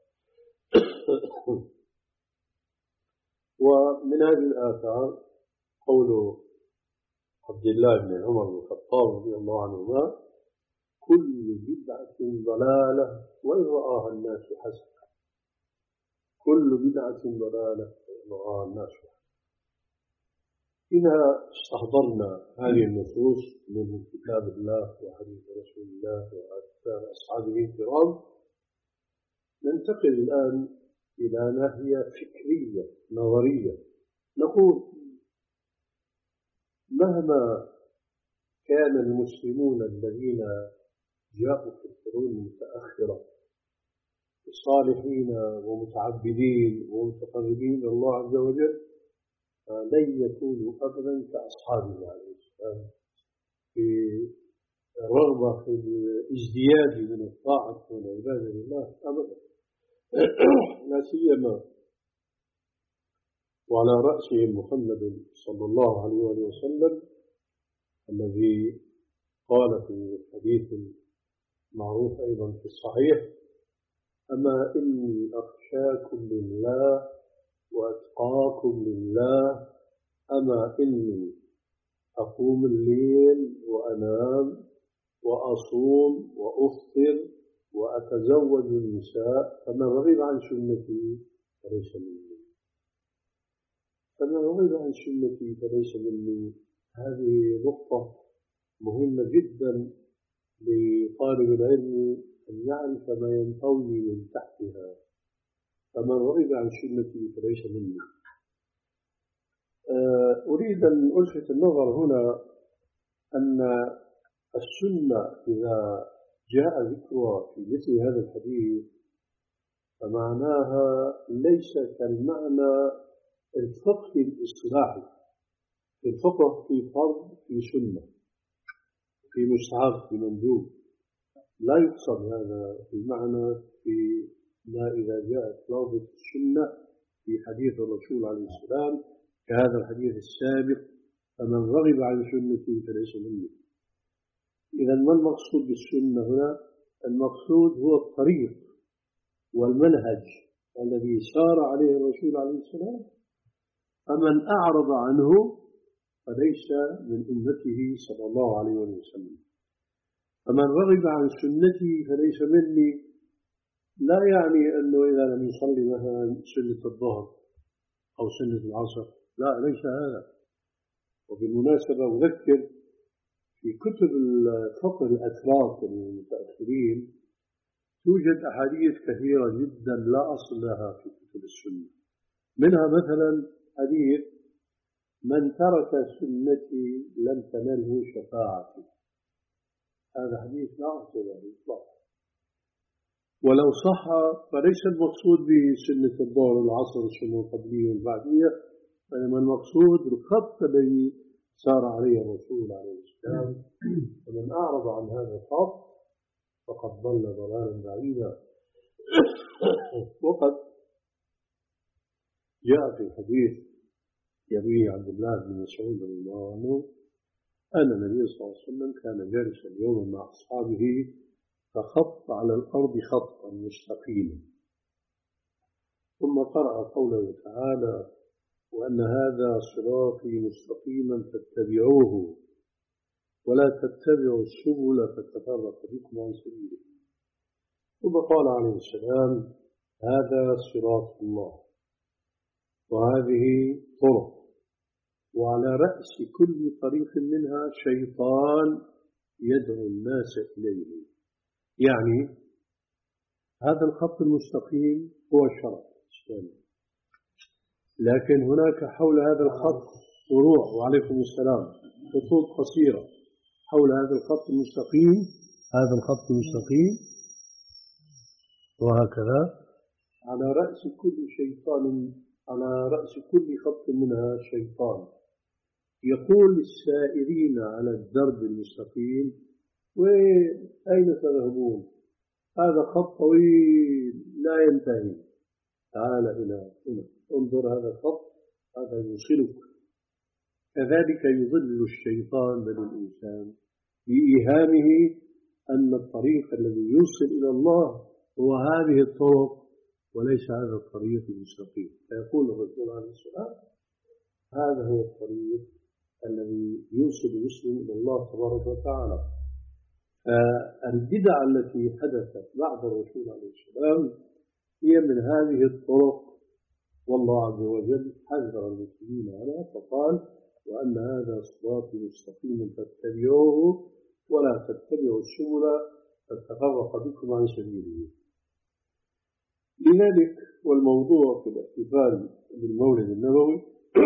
Speaker 1: ومن هذه الآثار قول عبد الله بن عمر بن الخطاب رضي الله عنهما: كل بدعة ضلالة وإن رآها الناس حسنة. كل بدعة ضلالة وإن رآها الناس حسنة. إذا استحضرنا هذه النصوص من كتاب الله وحديث رسول الله وآثار أصحابه الكرام، ننتقل الآن إلى ناحية فكرية نظرية. نقول: مهما كان المسلمون الذين جاءوا في القرون المتأخرة صالحين ومتعبدين ومتقربين إلى الله عز وجل، لن يكونوا أبدا كأصحابه عليه السلام في الرغبة في الازدياد من الطاعة والعبادة لله أبدا. لا سيما وعلى رأسهم محمد صلى الله عليه وسلم الذي قال في الحديث المعروف أيضا في الصحيح: أما إني أخشاكم لله وأتقاكم لله، أما إني أقوم الليل وأنام وأصوم وأفطر وأتزوج النساء، فمن رغب عن سنتي فليس مني. فمن رغب عن سنتي فليس مني. هذه نقطة مهمة جدا لطالب العلم أن يعرف ما ينطوي من تحتها. فمن رغب عن سنتي فليس مني. أريد أن ألفت النظر هنا أن السنة إذا جاء ذكرها في مثل هذا الحديث فمعناها ليس كالمعنى الفقه الاصطلاحي. الفقه في فرض، في سنة، في مستحب، في مندوب. لا يقصد هذا المعنى في ما إذا جاءت لفظة السنة في حديث الرسول عليه السلام كهذا الحديث السابق: فمن رغب عن سنتي فليس مني. إذا ما المقصود بالسنة هنا؟ المقصود هو الطريق والمنهج الذي سار عليه الرسول عليه السلام، فمن أعرض عنه فليس من أمته صلى الله عليه وسلم. فمن رغب عن سنتي فليس مني لا يعني أنه إذا لم يصلي مثلا سنة الظهر أو سنة العصر، لا، ليس هذا. وبالمناسبة أذكر في كتب الفقه الأتراك المتأخرين توجد أحاديث كثيرة جدا لا أصل لها في كتب السنة. منها مثلا حديث: من ترك سنتي لم تنله شفاعتي. هذا حديث لا أصل له إطلاقا، ولو صح فليس المقصود به سنة الظهر والعصر والسنة القبلية والبعدية، بينما المقصود الخط الذي سار عليه الرسول عليه السلام. ومن أعرض عن هذا الخط فقد ضل ضلالا بعيدا. وقد جاء في الحديث يرويه عبد الله بن مسعود رضي الله عنه أن النبي صلى الله عليه وسلم كان جالسا يوما مع أصحابه فخط على الأرض خطا مستقيما، ثم قرأ قوله تعالى: وأن هذا صراطي مستقيما فاتبعوه ولا تتبعوا السبل فتفرق بكم عن سبيله. ثم قال عليه السلام: هذا صراط الله وهذه طرق، وعلى رأس كل طريق منها شيطان يدعو الناس إليه. يعني هذا الخط المستقيم هو الشرع الإسلامي، لكن هناك حول هذا الخط فروع، وعليكم السلام، خطوط قصيرة حول هذا الخط المستقيم. هذا الخط المستقيم وهكذا على رأس كل شيطان، على رأس كل خط منها شيطان يقول للسائرين على الدرب المستقيم: وأين تذهبون؟ هذا خط طويل لا ينتهي، تعال إلى هنا، انظر هذا الخط، هذا يوصلك. كذلك يضل الشيطان بني الإنسان بإيهامه أن الطريق الذي يوصل إلى الله هو هذه الطرق وليس هذا الطريق المستقيم. فيقول الرسول عليه السلام: هذا هو الطريق الذي يوصل المسلم إلى الله تبارك وتعالى. فالبدع التي حدثت بعد الرسول عليه السلام هي من هذه الطرق، والله عز وجل حذر المسلمين عنها فقال: وأن هذا صراطي مستقيما فاتبعوه ولا تتبعوا السبل فتفرق بكم عن سبيله. لذلك والموضوع في الاحتفال بالمولد النبوي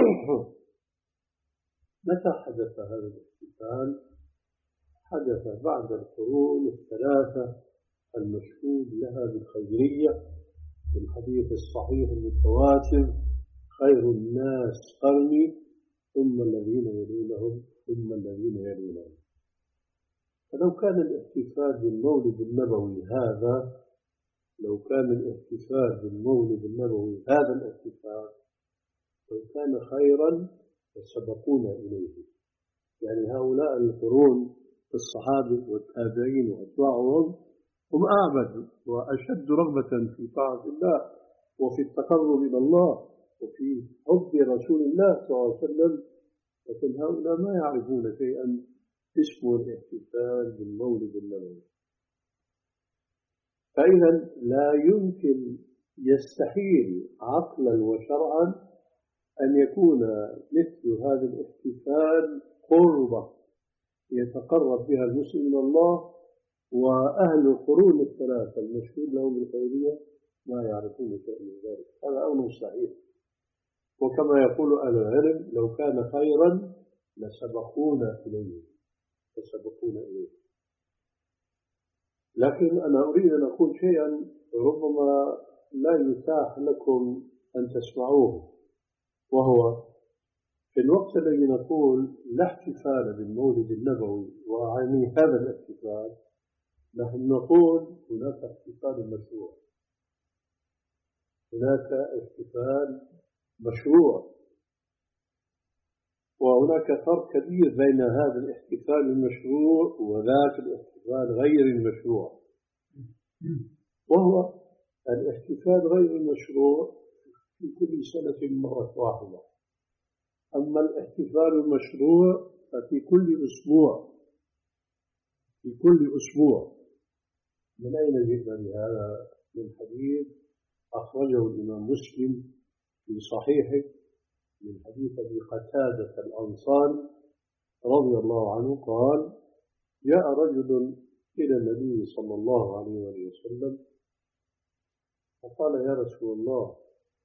Speaker 1: متى حدث هذا الاحتفال؟ حدث بعد القرون الثلاثة المشهود لها بالخيرية في الحديث الصحيح المتواتر: خير الناس قرني ثم الذين يلونهم ثم الذين يلونهم. فلو كان الاحتفال بالمولد النبوي هذا لو كان الاحتفال بالمولد النبوي هذا الاحتفال لو كان خيرا لسبقونا إليه. يعني هؤلاء القرون الصحابة والتابعين وأتباعهم هم أعبد وأشد رغبة في طاعة الله وفي التقرب إلى الله وفي حب رسول الله صلى الله عليه وسلم، لكن هؤلاء ما يعرفون شيئا اسمه الاحتفال بالمولد النبوي. فإذا لا يمكن، يستحيل عقلا وشرعا أن يكون مثل هذا الاحتفال قربة يتقرب بها المسلم إلى الله، وأهل القرون الثلاثة المشهود لهم بالخيرية ما يعرفون شيئا من ذلك. هذا أمر صحيح. وكما يقول أهل العلم لو كان خيرا لسبقونا إليه لسبقونا إليه. لكن أنا أريد أن أقول شيئا ربما لا يتاح لكم أن تسمعوه، وهو في الوقت الذي نقول لا احتفال بالمولد النبوي وأعني هذا الاحتفال، نحن نقول هناك احتفال مشروع. هناك احتفال مشروع، وهناك فرق كبير بين هذا الاحتفال المشروع وذاك الاحتفال غير المشروع. وهو الاحتفال غير المشروع في كل سنة مرة واحدة، أما الاحتفال المشروع ففي كل أسبوع في كل أسبوع. من أين جئنا بهذا؟ من حديث أخرجه الإمام مسلم في صحيحه من حديث أبي قتادة الأنصاري رضي الله عنه قال: جاء رجل إلى النبي صلى الله عليه وسلم فقال: يا رسول الله،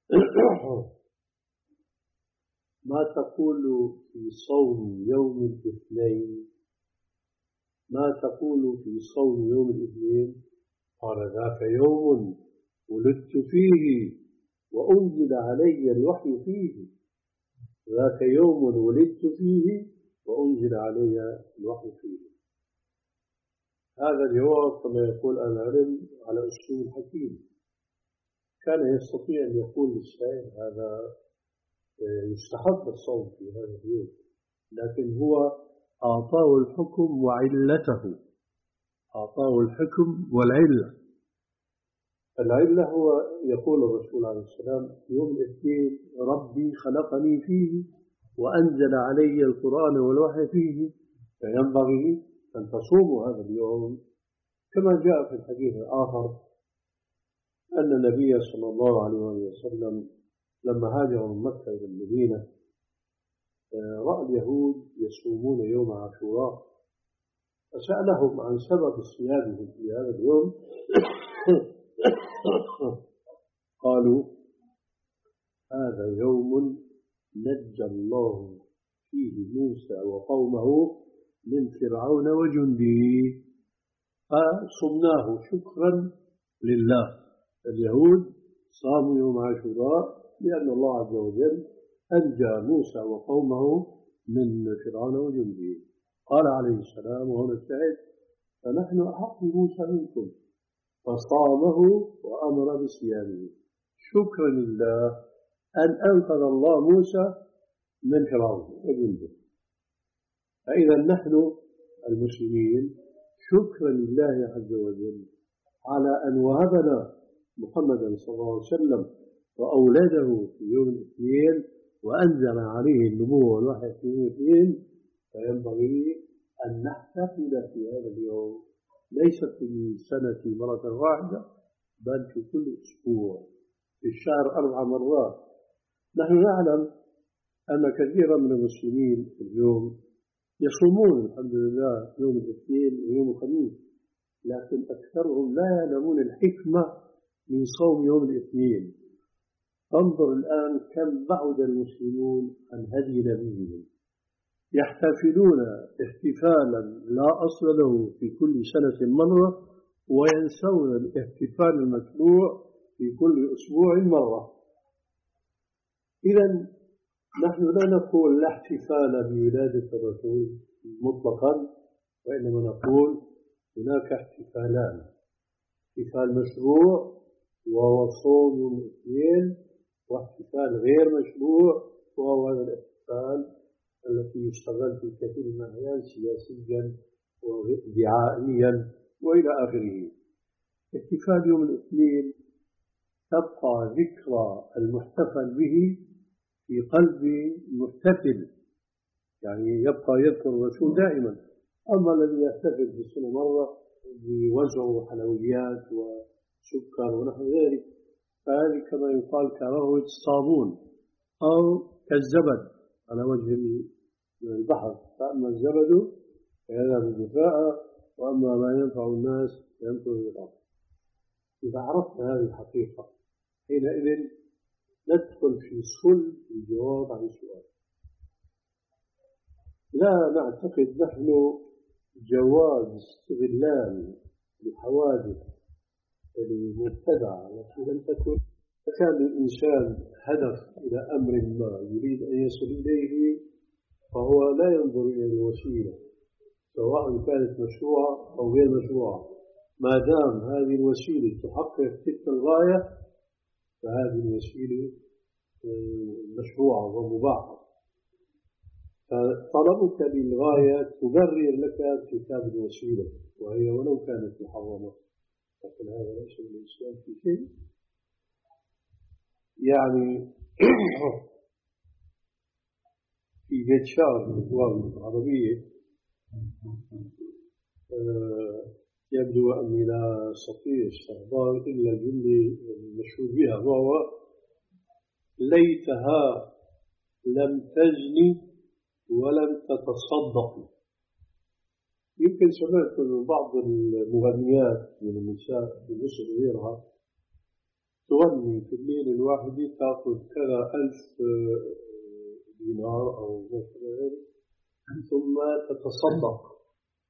Speaker 1: ما تقول في صوم يوم الاثنين؟ ما تقول في صوم يوم الاثنين؟ قال: ذاك يوم ولدت فيه وأنزل علي الوحي فيه. ذاك يوم ولدت فيه وأنزل علي الوحي فيه. هذا الجواب كما يقول العلم على أسلوب حكيم. كان يستطيع أن يقول للسائل هذا يستحب الصوم في هذا اليوم، لكن هو أعطاه الحكم وعلته، أعطاه الحكم والعلة. العلة هو يقول الرسول عليه السلام: يوم الاثنين ربي خلقني فيه وأنزل علي القرآن والوحي فيه، فينبغي أن تصوموا هذا اليوم. كما جاء في الحديث الآخر أن النبي صلى الله عليه وسلم لما هاجر من مكة إلى المدينة رأى اليهود يصومون يوم عاشوراء، فسألهم عن سبب صيامهم في هذا اليوم قالوا: هذا يوم نجى الله فيه موسى وقومه من فرعون وجنده، فصمناه شكرا لله. اليهود صاموا يوم عاشوراء لأن الله عز وجل أنجى موسى وقومه من فرعون وجنده. قال عليه السلام وهنا الشاهد: فنحن أحق موسى منكم، فصامه وأمر بصيامه شكرا لله أن أنقذ الله موسى من فرعون وجنده. فإذا نحن المسلمين شكرا لله عز وجل على أن وهبنا محمدا صلى الله عليه وسلم وأولاده في يوم الاثنين وأنزل عليه النبوة والوحي في يوم الاثنين، فينبغي أن نحتفل في هذا اليوم ليس في السنة مرة واحدة بل في كل أسبوع، في الشهر أربع مرات. نحن نعلم أن كثيرا من المسلمين اليوم يصومون الحمد لله يوم الاثنين ويوم الخميس، لكن أكثرهم لا يعلمون الحكمة من صوم يوم الاثنين. انظر الآن كم بعد المسلمون عن هدي نبيهم، يحتفلون احتفالا لا أصل له في كل سنة مرة، وينسون الاحتفال المشروع في كل أسبوع مرة. إذن نحن لا نقول لا احتفال بولادة الرسول مطلقا، وإنما نقول هناك احتفالان: احتفال مشروع وهو صوم يوم الاثنين، واحتفال غير مشروع وهو هذا الاحتفال التي يشتغل في كثير من الأحيان سياسيا ودعائيا وإلى آخره. احتفال يوم الاثنين تبقى ذكرى المحتفل به في قلب المحتفل، يعني يبقى يذكر الرسول دائما. أما الذي يحتفل في السنة مرة بوزع حلويات وسكر ونحو ذلك فهذه كما يقال كراهية الصابون أو كالزبد على وجه البحر، فأما الزبد فهذا بالدفاع، وأما ما ينفع الناس ينفع الأرض. إذا عرفنا هذه الحقيقة حينئذ ندخل في صلب الجواب عن السؤال. لا نعتقد نحن جواز استغلال الحوادث المبتدعة التي لم تكن. كان الإنسان هدف إلى أمر ما يريد أن يصل إليه فهو لا ينظر إلى الوسيلة سواء كانت مشروعة أو غير مشروعة، ما دام هذه الوسيلة تحقق تلك الغاية فهذه الوسيلة مشروعة ومباحة. فطلبك للغاية تبرر لك ارتكاب الوسيلة وهي ولو كانت محرمة، لكن هذا ليس من الإسلام في شيء. يعني في بيت شعر من الأبواب العربية يبدو أني لا أستطيع استحضار إلا الجملة المشهور بها، وهو ليتها لم تزني ولم تتصدق. يمكن سمعت من بعض المغنيات من النساء في مصر وغيرها تغني في الليل الواحد تأخذ كذا ألف دينار أو مثلا ثم تتصدق.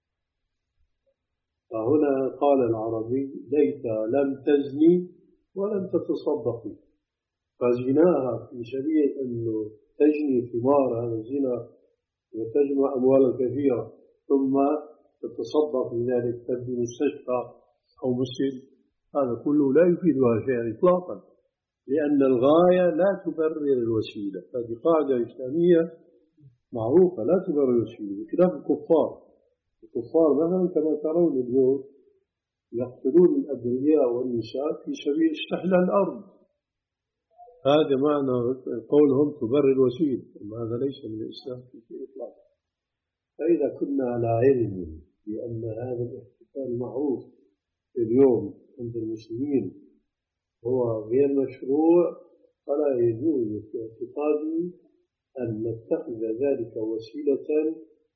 Speaker 1: فهنا قال العربي ليت لم تزني ولم تتصدقي، فزناها في سبيل أنه تجني ثمار هذا الزنا وتجمع أموالا كثيرة ثم تتصدق بذلك، تبني مستشفى أو مسجد، هذا كله لا يفيدها شيئا إطلاقا، لأن الغاية لا تبرر الوسيلة. هذه قاعدة إسلامية معروفة، لا تبرر الوسيلة، بخلاف الكفار. الكفار مثلا كما ترون اليوم يقتلون الأبرياء والنساء في سبيل استحلال الأرض، هذا معنى قولهم تبرر الوسيلة، هذا ليس من الإسلام في شيء إطلاقا. فإذا كنا على علم بأن هذا الاحتفال معروف اليوم عند المسلمين هو غير مشروع فلا يجوز في اعتقادي أن نتخذ ذلك وسيلة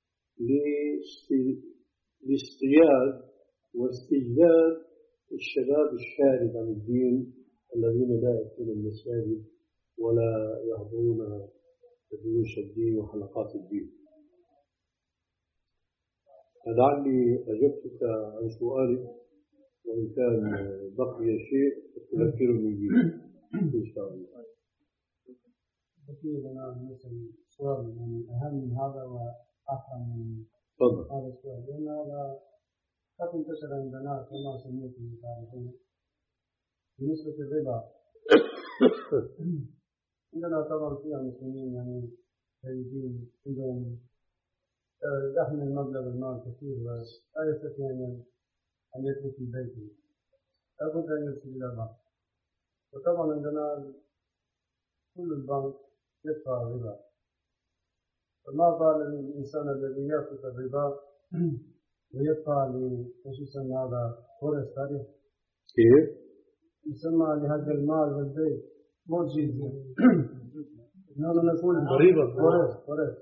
Speaker 1: لاصطياد واستجلاب الشباب الشارد عن الدين الذين لا يأتون المساجد ولا يحضرون دروس الدين وحلقات الدين. لعلي أجبتك عن سؤالك، وإن كان بقي شيء تذكرني به إن شاء الله.
Speaker 5: بقي لنا مثل سؤال يعني أهم من هذا وأفهم من
Speaker 1: تفضل.
Speaker 5: هذا السؤال، لأن هذا قد انتشر عندنا كما سميتم تعرفون بالنسبة للربا. عندنا طبعا فيها المسلمين يعني سيدين عندهم يحمل مبلغ المال كثير ولا يستطيع أن يترك في بيته، لابد أن يرسل إلى البنك. وطبعا عندنا كل البنك يدفع الربا، فما بال الإنسان الذي يأخذ الربا ويدفع لإيش يسمى هذا فورس تاريخ
Speaker 1: كيف؟
Speaker 5: يسمى لهذا المال والبيت موجود. نحن نقول
Speaker 1: ضريبة
Speaker 5: فورس فورس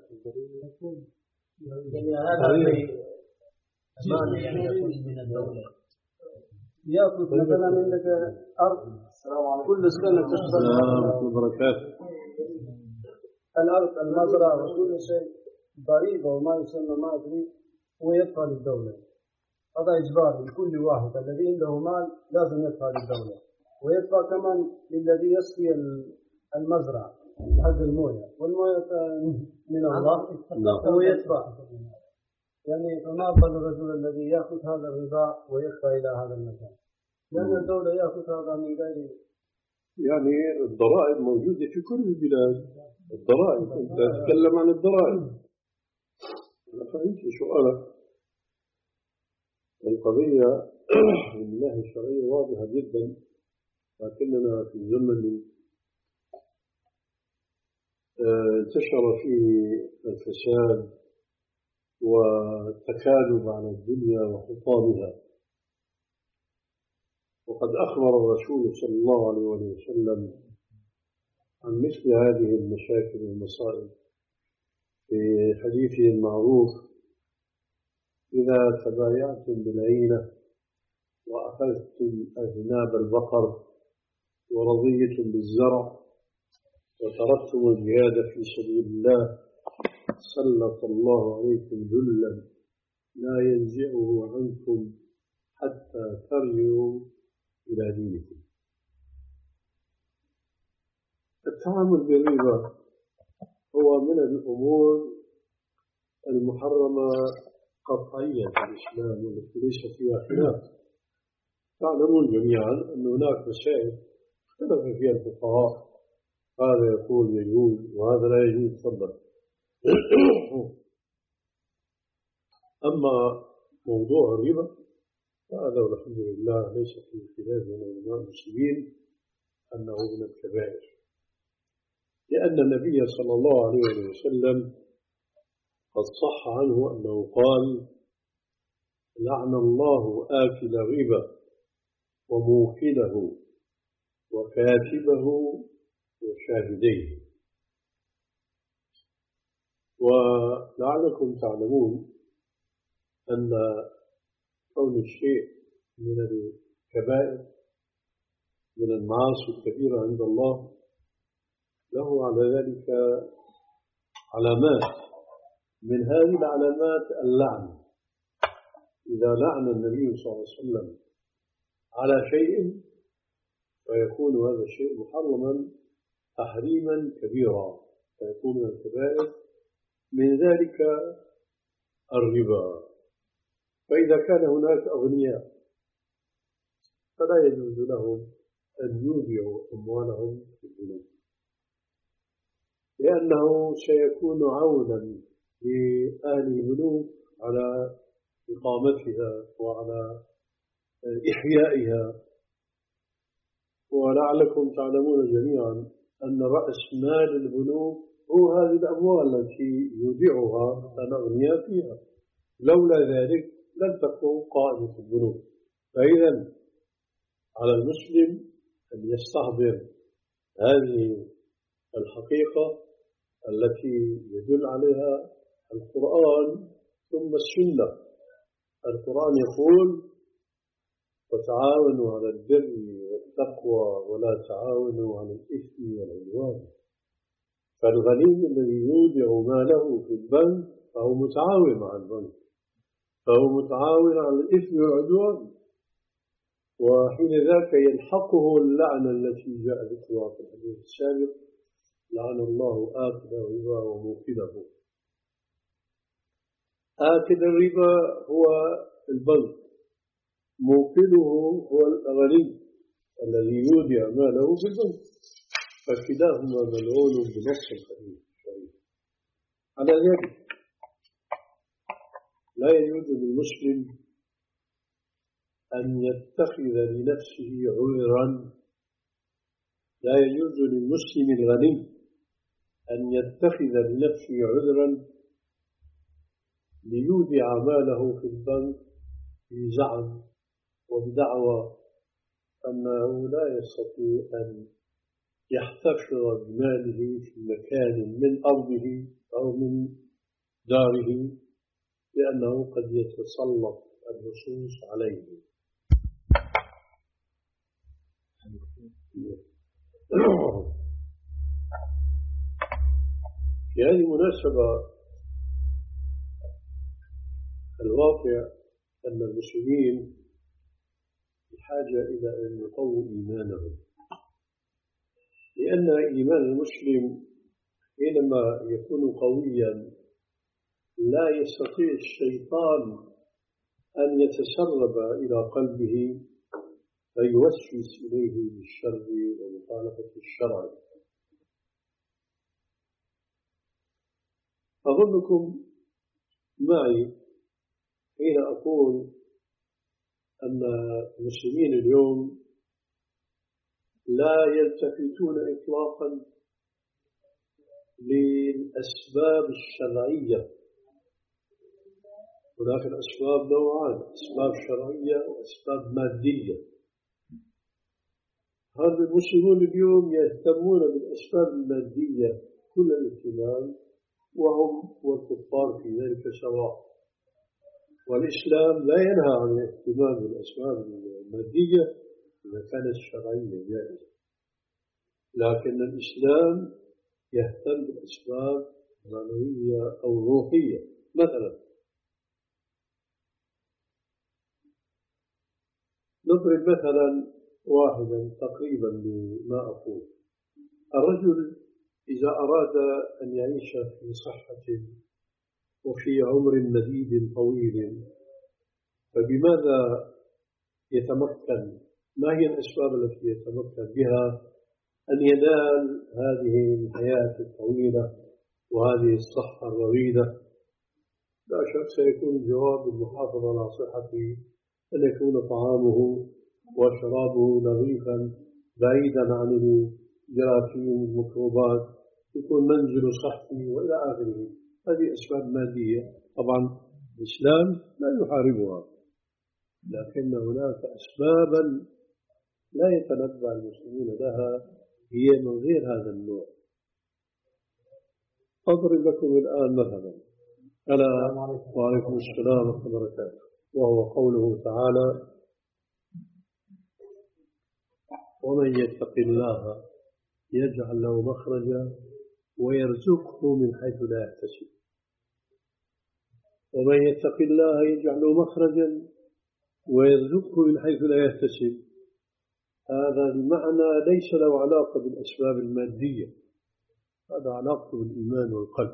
Speaker 6: يعني هذا أمانة يعني يكون من الدولة.
Speaker 5: يأخذ مثلا عندك أرض كل سنة تشتغل
Speaker 1: وبركاته
Speaker 5: الأرض المزرعة وكل شيء ضريبة وما يسمى ما أدري هو يدفع للدولة. هذا إجباري لكل واحد الذي عنده مال لازم يدفع للدولة، ويدفع كمان للذي يسقي المزرعة حق الموية، والموية من الله هو يدفع. يعني فما بال الرجل الذي يأخذ هذا الربا ويدفع إلى هذا المكان، لأن الدولة يأخذ هذا من غير.
Speaker 1: يعني الضرائب موجودة في كل البلاد، الضرائب، أنت تتكلم عن الضرائب. أنا فهمت سؤالك. القضية من الله الشرعية واضحة جدا، لكننا في زمن انتشر فيه الفساد والتكالب على الدنيا وحطامها. وقد أخبر الرسول صلى الله عليه وسلم عن مثل هذه المشاكل والمصائب في حديثه المعروف: إذا تبايعتم بالعينة وأخذتم أذناب البقر ورضيتم بالزرع وتركتم الجهاد في سبيل الله سلط الله عليكم ذلا لا ينزعه عنكم حتى ترجعوا إلى دينكم. التعامل بالربا هو من الأمور المحرمة قطعيا في الإسلام والتي ليس فيها خلاف. تعلمون جميعا أن هناك مسائل اختلف فيها الفقهاء، هذا يقول يجوز وهذا لا يجوز. تفضل. أما موضوع الربا فهذا والحمد لله ليس فيه خلاف بين علماء المسلمين أنه من الكبائر، لأن النبي صلى الله عليه وسلم قد صح عنه أنه قال: لعن الله آكل الربا وموكله وكاتبه وشاهديه. ولعلكم تعلمون أن كون الشيء من الكبائر من المعاصي الكبيرة عند الله له على ذلك علامات. من هذه العلامات اللعن. إذا لعن النبي صلى الله عليه وسلم على شيء فيكون هذا الشيء محرما تحريما كبيرا، فيكون من الكبائر، من ذلك الربا. فإذا كان هناك أغنياء فلا يجوز لهم أن يودعوا أموالهم في البنوك، لأنه سيكون عونا لأهل البنوك على إقامتها وعلى إحيائها. ولعلكم تعلمون جميعا أن رأس مال البنوك هو هذه الأموال التي يودعها الأغنياء فيها، لولا ذلك لن تكون قائمة البنوك. فإذا على المسلم أن يستحضر هذه الحقيقة التي يدل عليها القرآن ثم السنة. القرآن يقول: وتعاونوا على البر والتقوى ولا تعاونوا على الإثم والعدوان. فالغني الذي يودع ماله في البنك فهو متعاون مع البنك، فهو متعاون على الإثم والعدوان، وحين ذاك يلحقه اللعنة التي جاء ذكرها في الحديث السابق: لعن الله آكل الربا وموكله. آكل الربا هو البنك، موكله هو الغني الذي يودع ماله في البنك، فكلاهما ملعون بنص الحديث الشريف. على ذلك لا يجوز للمسلم أن يتخذ لنفسه عذرا، لا يجوز للمسلم الغني أن يتخذ لنفسه عذرا ليودع ماله في البنك بزعم وبدعوى أنه لا يستطيع أن يحتفظ بماله في مكان من أرضه أو من داره، لأنه قد يتسلط اللصوص عليه. في هذه المناسبة الواقع أن المسلمين بحاجة إلى أن يقووا إيمانهم، لأن إيمان المسلم حينما يكون قويا لا يستطيع الشيطان أن يتسرب إلى قلبه فيوسوس إليه بالشر ومخالفة الشرع. أظنكم معي حين أقول أن المسلمين اليوم لا يلتفتون إطلاقا للأسباب الشرعية. هناك الأسباب نوعان: أسباب شرعية وأسباب مادية. هذا المسلمون اليوم يهتمون بالأسباب المادية كل الاهتمام، وهم والكفار في ذلك سواء. والإسلام لا ينهى عن الاهتمام بالأسباب المادية إذا كانت شرعية جائزة، لكن الإسلام يهتم بالأسباب معنوية أو روحية. مثلا نضرب مثلا واحدا تقريبا لما أقول: الرجل إذا أراد أن يعيش في صحة وفي عمر مديد طويل، فبماذا يتمكن؟ ما هي الأسباب التي يتمكن بها أن ينال هذه الحياة الطويلة وهذه الصحة الرويدة؟ لا شك سيكون الجواب بالمحافظة على صحته، أن يكون طعامه وشرابه نظيفا بعيدا عن الجراثيم والميكروبات، يكون منزل صحي وإلى آخره. هذه أسباب مادية، طبعا الإسلام لا يحاربها، لكن هناك أسبابا لا يتنبه المسلمون لها، هي من غير هذا النوع. أضرب لكم الآن مثلا ألا وعليكم السلام ورحمة الله وبركاته، وهو قوله تعالى: ومن يتق الله يجعل له مخرجا ويرزقه من حيث لا يحتسب. ومن يتق الله يجعل له مخرجا ويرزقه من حيث لا يحتسب، هذا المعنى ليس له علاقة بالأسباب المادية، هذا علاقة بالإيمان والقلب.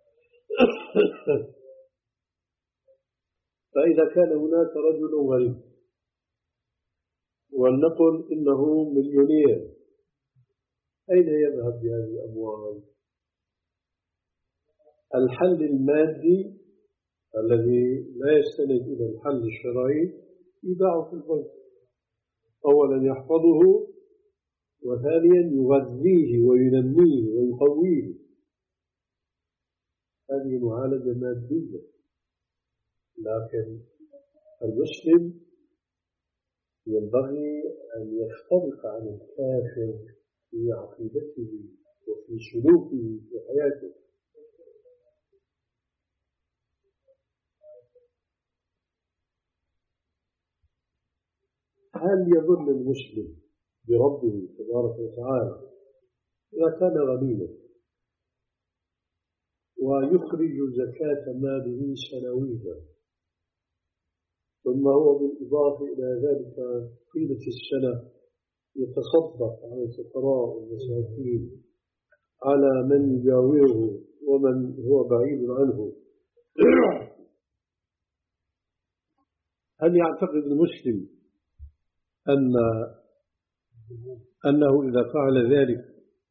Speaker 1: فإذا كان هناك رجل غني ولنقل إنه مليونير، أين يذهب بهذه الأموال؟ الحل المادي الذي لا يستند إلى الحل الشرعي يباع في البنك. أولا يحفظه، وثانيا يغذيه وينميه ويقويه. هذه معالجة مادية. لكن المسلم ينبغي أن يختلف عن الكافر في عقيدته وفي سلوكه في حياته. هل يظن المسلم بربه تبارك وتعالى إذا كان غنيا ويخرج زكاة ماله سنويا، ثم هو بالإضافة إلى ذلك طيلة السنة يتصدق على الفقراء والمساكين، على من يجاوره ومن هو بعيد عنه، هل يعتقد المسلم أن أنه إذا فعل ذلك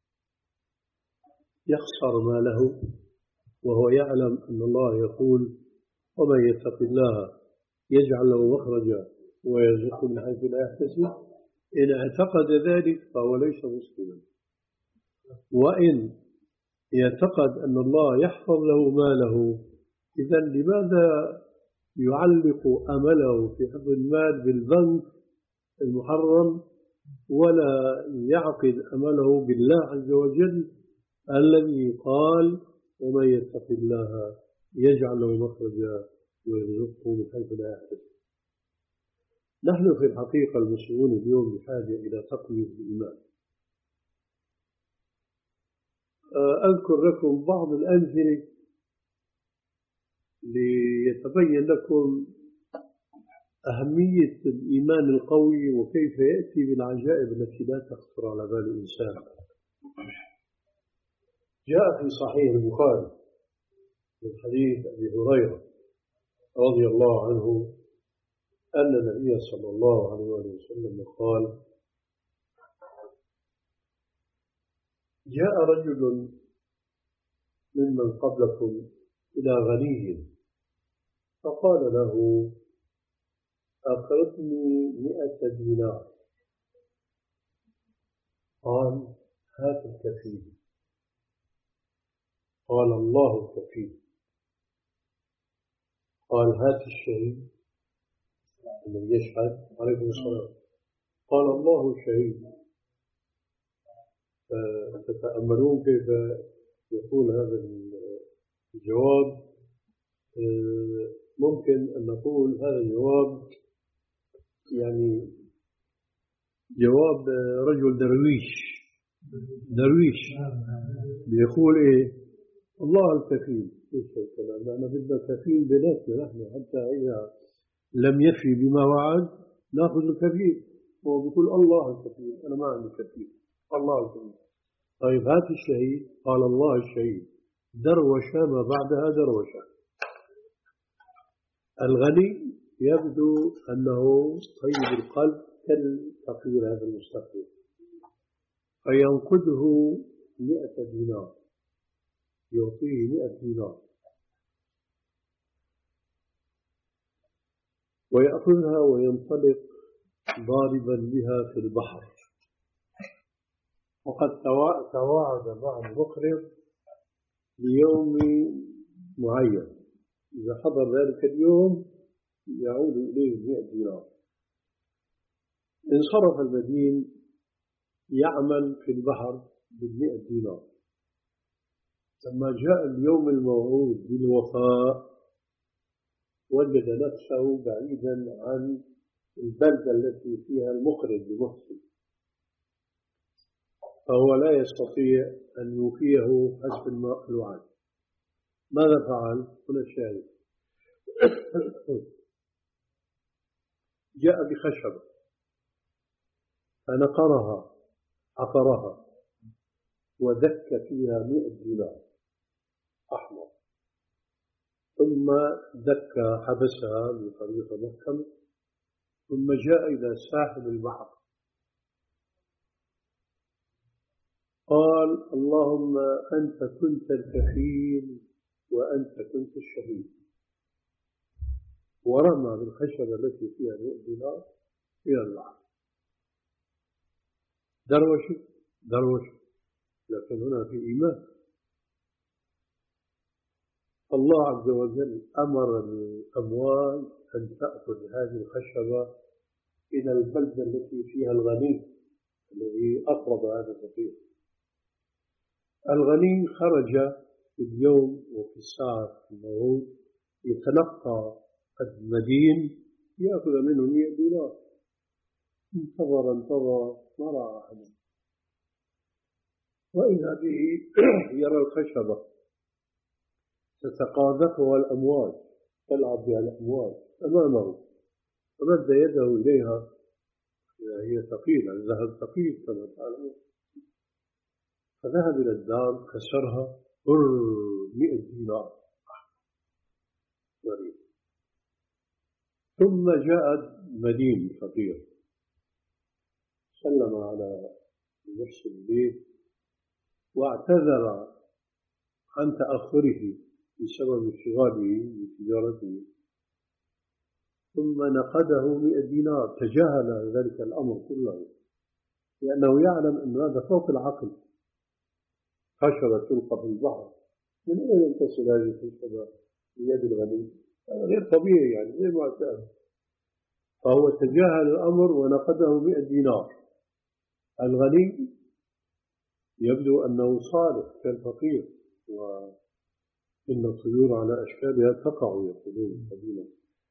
Speaker 1: يخسر ماله، وهو يعلم أن الله يقول: ومن يتق الله يجعل له مخرجا ويرزقه من حيث لا يحتسب؟ إن اعتقد ذلك فهو ليس مسلما. وإن يعتقد أن الله يحفظ له ماله، إذا لماذا يعلق أمله في حفظ المال بالبنك المحرم ولا يعقد أمله بالله عز وجل الذي قال: ومن يتق الله يجعل له مخرجا ويرزقه من حيث لا يحتسب؟ نحن في الحقيقة المسلمون اليوم بحاجة إلى تقوية الإيمان. أذكر لكم بعض الأمثلة ليتبين لكم أهمية الإيمان القوي وكيف يأتي بالعجائب التي لا تخطر على بال الإنسان. جاء في صحيح البخاري من حديث أبي هريرة رضي الله عنه أن النبي صلى الله عليه وسلم قال: جاء رجل ممن قبلكم إلى غني فقال له أقرضني مئة دينار. قال هات الكفيل. قال الله الكفيل. قال هات الشهيد الذي يشهد عليكم السلام. قال الله شهيد. فتتأملون كيف يقول هذا الجواب. ممكن أن نقول هذا الجواب يعني جواب رجل درويش درويش بيقول إيه الله الكفيل. إيش الكلام؟ نحن بدنا كفيل بناتنا نحن، حتى إذا لم يفي بما وعد نأخذ الكفيل. هو بيقول الله الكفيل، أنا ما عندي كفيل، الله الكفيل. طيب هات الشهيد. قال الله الشهيد. دروش ما بعدها دروشة. الغني يبدو أنه طيب القلب كالفقير هذا المستقيم، فينقده مئة دينار، يعطيه مئة دينار ويأخذها وينطلق ضاربا بها في البحر. وقد تواعد مع المقرض ليوم معين، إذا حضر ذلك اليوم يعود إليه مئة دينار. انصرف المدين يعمل في البحر بالمئة دينار. لما جاء اليوم الموعود بالوفاء وجد نفسه بعيدا عن البلدة التي فيها المقرض بمحسن، فهو لا يستطيع أن يوفيه حسب الوعد. ماذا فعل؟ هنا الشاهد. جاء بخشبة فنقرها عقرها ودك فيها مئة دينار أحمر، ثم دك حبسها بطريقة محكمة، ثم جاء إلى ساحل البحر قال اللهم أنت كنت الكفيل وأنت كنت الشهيد، ورمى بالخشبة التي فيها مئة دينار إلى البحر. دروش دروش لكن هنا في إيمان. الله عز وجل أمر الأموال أن تأخذ هذه الخشبة إلى البلدة التي فيها الغني الذي أقرض هذا الفقير. الغني خرج في اليوم وفي الساعة الموعود يتلقى المدين يأخذ منه مئة دينار. انتظر انتظر ما رأى أحدا، وإذا به يرى الخشبة تتقاذفها الأمواج، تلعب بها الأمواج أمامه، فمد يده إليها. هي ثقيلة، الذهب ثقيل كما تعلمون. فذهب إلى الدار كسرها مئة دينار غريب. ثم جاء مدين فقير سلم على المرسل البيت واعتذر عن تأخره بسبب اشتغاله بتجارته، ثم نقده مئة دينار. تجاهل ذلك الأمر كله لأنه يعلم أن هذا فوق العقل. خشبة تلقى في البحر، من أين تصل هذه الخشبة بيد الغني؟ هذا غير طبيعي، يعني غير معتاد. فهو تجاهل الأمر ونقده مئة دينار. الغني يبدو أنه صالح كالفقير، وإن الطيور على أشكالها تقع يقولون قبيلا.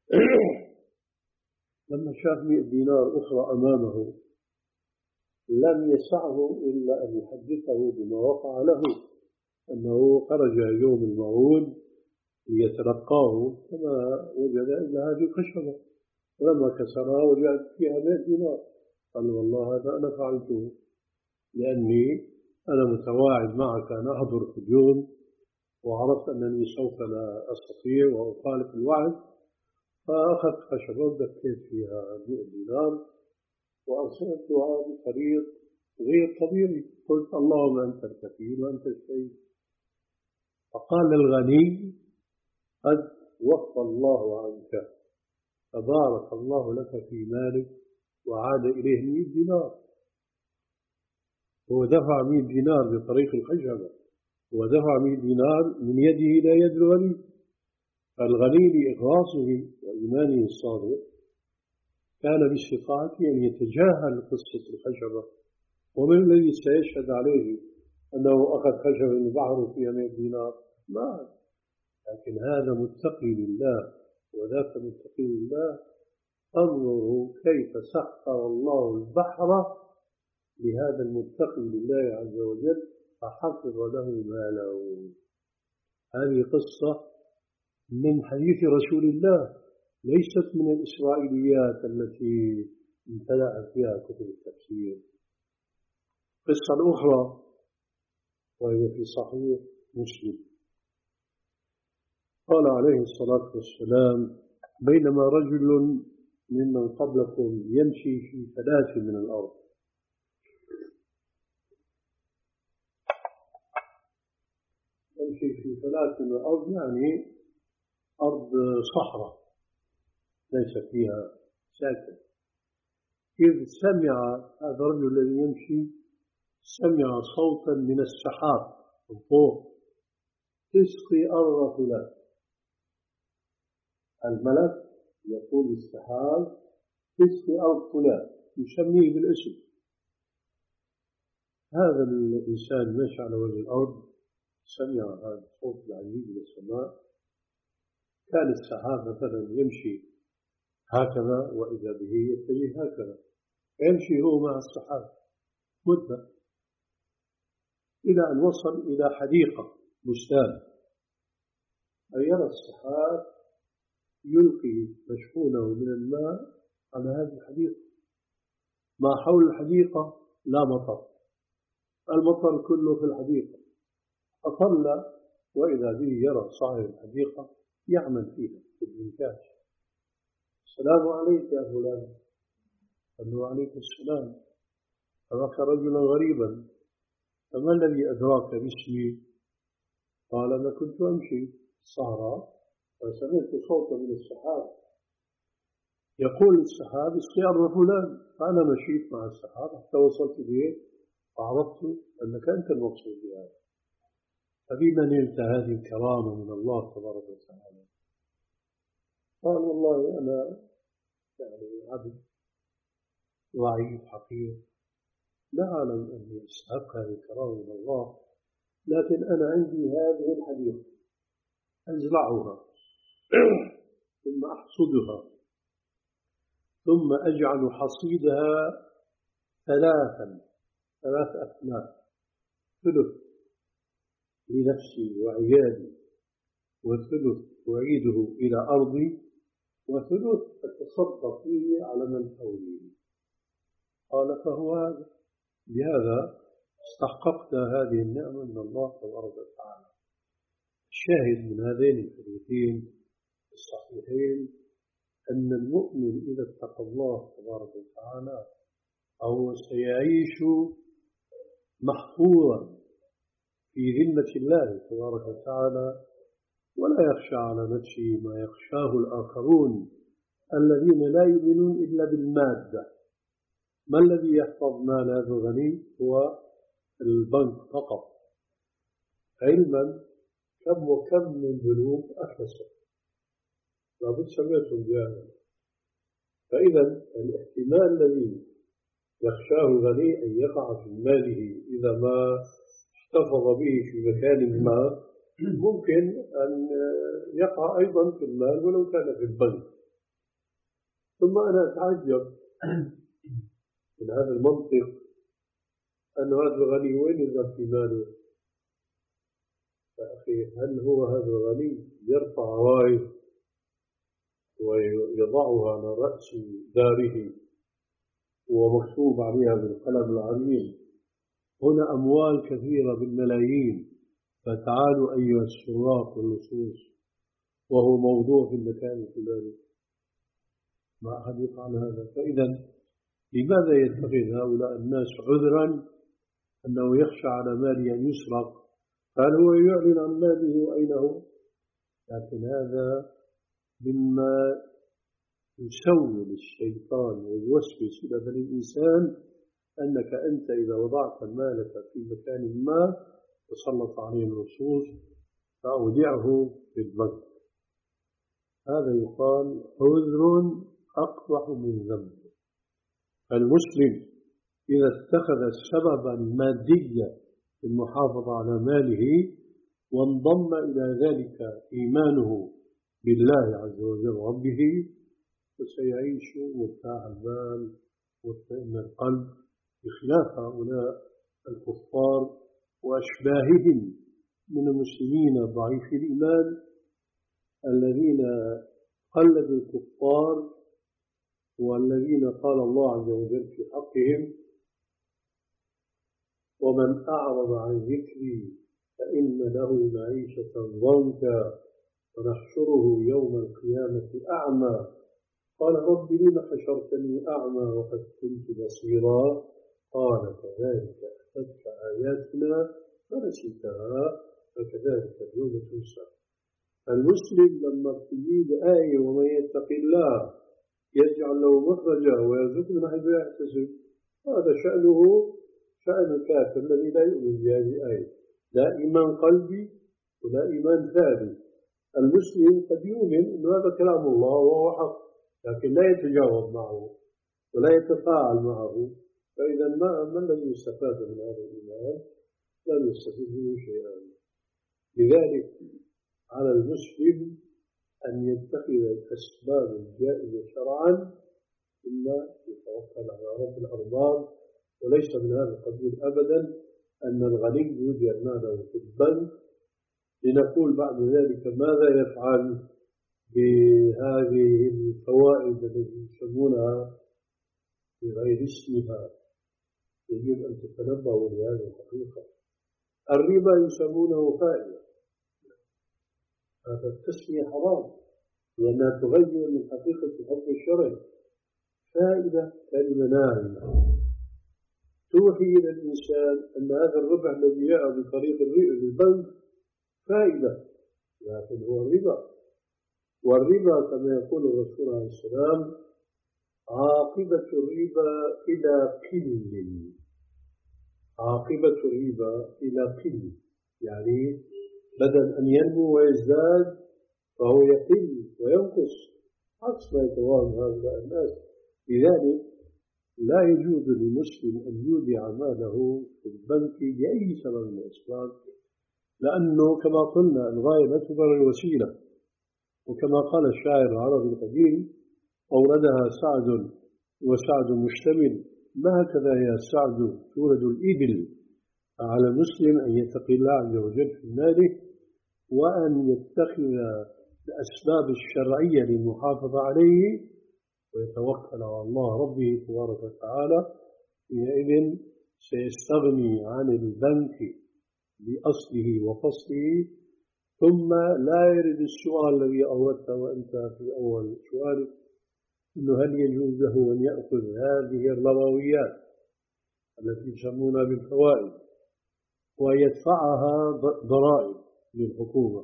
Speaker 1: لما شاف مئة دينار أخرى أمامه لم يسعه إلا أن يحدثه بما وقع له، أنه خرج يوم الموعود ليتلقاه كما وجد إلا هذه الخشبة، ولما كسرها وجد فيها مئة دينار. قال والله هذا أنا فعلته لأني أنا متواعد معك أن أحضر في اليوم، وعرفت أنني سوف لا أستطيع وأخالف الوعد، فأخذت خشبة ودكيت فيها مئة دينار وأرسلتها بطريق غير طبيعي. قلت اللهم أنت الكفيل وأنت الشهيد. فقال الغني قد وفى الله عنك فبارك الله لك في مالك وعاد إليه مئة دينار. هو دفع مئة دينار بطريق الخشبة ودفع مئة دينار من يده إلى يد الغني. فالغني لإخلاصه وإيمانه الصادق كان باستطاعته أن يتجاهل قصة الخشبة، ومن الذي سيشهد عليه أنه أخذ خشبة من البحر فيها مئة دينار؟ ما. لكن هذا متقي لله وذاك متقي لله. انظروا كيف سخر الله البحر لهذا المتقي لله عز وجل فحفظ له ماله. هذه قصة من حديث رسول الله، ليست من الإسرائيليات التي امتلأت فيها كتب التفسير. قصة الأخرى وهي في صحيح مسلم، قال عليه الصلاة والسلام: بينما رجل ممن قبلكم يمشي في فلاة من الأرض، يمشي في فلاة من الأرض يعني أرض صحراء ليس فيها ساكن، إذ سمع هذا الرجل الذي يمشي سمع صوتا من السحاب من فوق: اسقي أرض فلان. الملك يقول للسحاب: اسقي أرض فلان، يسميه بالاسم. هذا الإنسان ماشي على وجه الأرض سمع هذا الصوت العجيب من السماء. كان السحاب مثلا يمشي هكذا وإذا به يتجه هكذا، يمشي هو مع السحاب مدة إلى أن وصل إلى حديقة بستان، فيرى السحاب يلقي مشحونه من الماء على هذه الحديقة. ما حول الحديقة لا مطر، المطر كله في الحديقة. أطل وإذا به يرى صاحب الحديقة يعمل فيها في الإنتاج: السلام عليك يا فلان. قال له: عليك السلام. أراك رجلا غريبا، فما الذي أدراك باسمي؟ قال: أنا كنت أمشي في الصحراء فسمعت صوتا من السحاب يقول السحاب: اسقي أرض فلان. فأنا مشيت مع السحاب حتى وصلت إليه فعرفت أنك أنت المقصود بهذا. فبما نلت هذه الكرامة من الله تبارك وتعالى؟ قال: والله أنا يعني عبد ضعيف حقير، لا أعلم أني أستحق هذه الكرامة من الله، لكن أنا عندي هذه الحديقة أزرعها ثم أحصدها ثم أجعل حصيدها ثلاثا ثلاث أثناء: ثلث لنفسي وعيالي، وثلث أعيده إلى أرضي، وثلث أتصدق فيه على من حولي. قال: فهو هذا، لهذا استحققت هذه النعمة من الله تبارك وتعالى. الشاهد من هذين الحديثين الصحيحين أن المؤمن إذا اتقى الله تبارك وتعالى أو سيعيش محفوظا في ذمة الله تبارك وتعالى، ولا يخشى على نفسه ما يخشاه الآخرون الذين لا يؤمنون إلا بالمادة. ما الذي يحفظ مال هذا الغني؟ هو البنك فقط، علما كم وكم من ذنوب أحدثوا، لابد سمعتم بهذا. فإذا الاحتمال الذي يخشاه الغني أن يقع في ماله إذا ما احتفظ به في مكان ما، ممكن أن يقع أيضا في المال ولو كان في البنك. ثم أنا أتعجب من هذا المنطق أن هذا الغني وين يذهب في ماله؟ يا أخي، هل هو هذا الغني يرفع راية ويضعها على رأس داره ومكتوب عليها بالقلم العظيم: هنا أموال كثيرة بالملايين، فتعالوا أيها السراق واللصوص، وهو موضوع في المكان الفلاني؟ ما أحد يفعل هذا. فإذا لماذا يتخذ هؤلاء الناس عذرا أنه يخشى على ماله أن يسرق؟ قال: هو يعلن عن ماله وأين هو؟ لكن هذا مما يسول الشيطان ويوسوس إلى بني الإنسان أنك أنت إذا وضعت مالك في مكان ما تسلط عليه اللصوص فأودعه في البنك، هذا يقال عذر أقبح من ذنب. المسلم إذا اتخذ سببا ماديا في المحافظة على ماله وانضم إلى ذلك إيمانه بالله عز وجل ربه فسيعيش مرتاح البال واطمئن القلب، بخلاف هؤلاء الكفار وأشباههم من المسلمين ضعيف الإيمان الذين قلدوا الكفار والذين قال الله عز وجل في حقهم: ومن أعرض عن ذكري فإن له معيشة ضنكا ونحشره يوم القيامة أعمى قال رب لم حشرتني أعمى وقد كنت بصيرا قال كذلك أتتك آياتنا فنسيتها فكذلك اليوم تنسى. المسلم لما تجيب آية ومن يتق الله يجعل له مخرجا ويرزقه من حيث لا يحتسب، هذا شأنه شأن الكافر الذي لا يؤمن بهذه الآية، لا إيمان قلبي ولا إيمان ثابت. المسلم قد يؤمن أن هذا كلام الله وهو حق، لكن لا يتجاوب معه ولا يتفاعل معه، فإذا ما ما الذي يستفاد من هذا الإيمان؟ لا يستفيد منه شيئا. لذلك على المسلم أن يتخذ الأسباب الجائزة شرعا ثم يتوكل على رب الأرباب. وليس من هذا القبيل أبدا أن الغني يودع ماله في البنك لنقول بعد ذلك ماذا يفعل بهذه الفوائد التي يسمونها بغير اسمها. يجب أن تتنبهوا لهذه الحقيقة. الربا يسمونه فائدة، هذا التسمية حرام لأنها تغير من حقيقة الحكم الشرعي. فائدة كلمة ناعمة توحي إلى الإنسان أن هذا الربح الذي جاء بطريق البنك فائدة، لكن هو الربا. والربا كما يقول الرسول عليه السلام عاقبة الربا إلى قل، عاقبة الربا إلى قل، يعني بدل أن ينمو ويزداد فهو يقل وينقص عكس ما يتوهم هؤلاء الناس. لذلك لا يجوز للمسلم أن يودع ماله في البنك بأي سبب من الأسباب، لأنه كما قلنا الغاية لا تبرر الوسيلة، وكما قال الشاعر العربي القديم أوردها سعد وسعد مشتمل ما هكذا يا سعد تورد الإبل. على المسلم أن يتقي الله عز وجل في ماله وأن يتخذ الأسباب الشرعية للمحافظة عليه ويتوكل على الله ربه تبارك وتعالى. حينئذ سيستغني عن البنك بأصله وفصله. ثم لا يرد السؤال الذي أوردته وأنت في أول سؤالك أنه هل يجوز له أن يأخذ هذه الربويات التي يسمونها بالفوائد ويدفعها ضرائب للحكومة.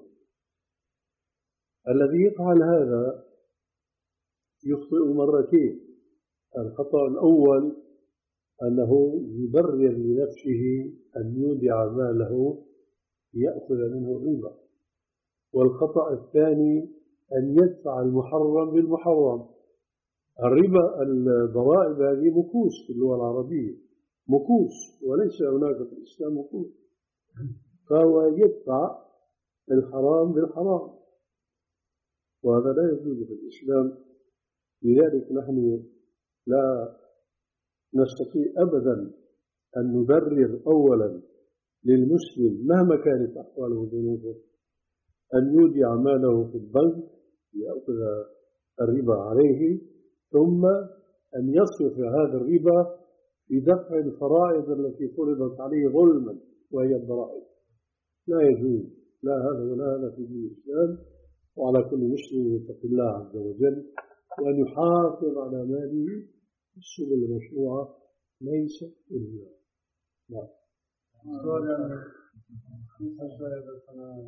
Speaker 1: الذي يفعل هذا يخطئ مرتين. الخطأ الأول أنه يبرر لنفسه أن يودع ماله يأخذ منه الربا، والخطأ الثاني أن يدفع المحرم بالمحرم. الربا الضرائب هذه مكوس في اللغة العربية، مكوس، وليس هناك في الإسلام مكوس، فهو يدفع الحرام بالحرام، وهذا لا يجوز في الإسلام. لذلك نحن لا نستطيع أبدا أن نبرر أولا للمسلم مهما كانت أحواله وظروفه أن يودع ماله في البنك يأخذ الربا عليه ثم أن يصرف هذا الربا في دفع الفرائض التي فرضت عليه ظلما وهي الضرائب. لا يجوز لا هذا ولا هذا في دين الإسلام. وعلى كل مسلم يتقي الله عز وجل وأن يحافظ على ماله بالسبل المشروعة ليس إلا لا.
Speaker 5: سؤال يعني شوية بس أنا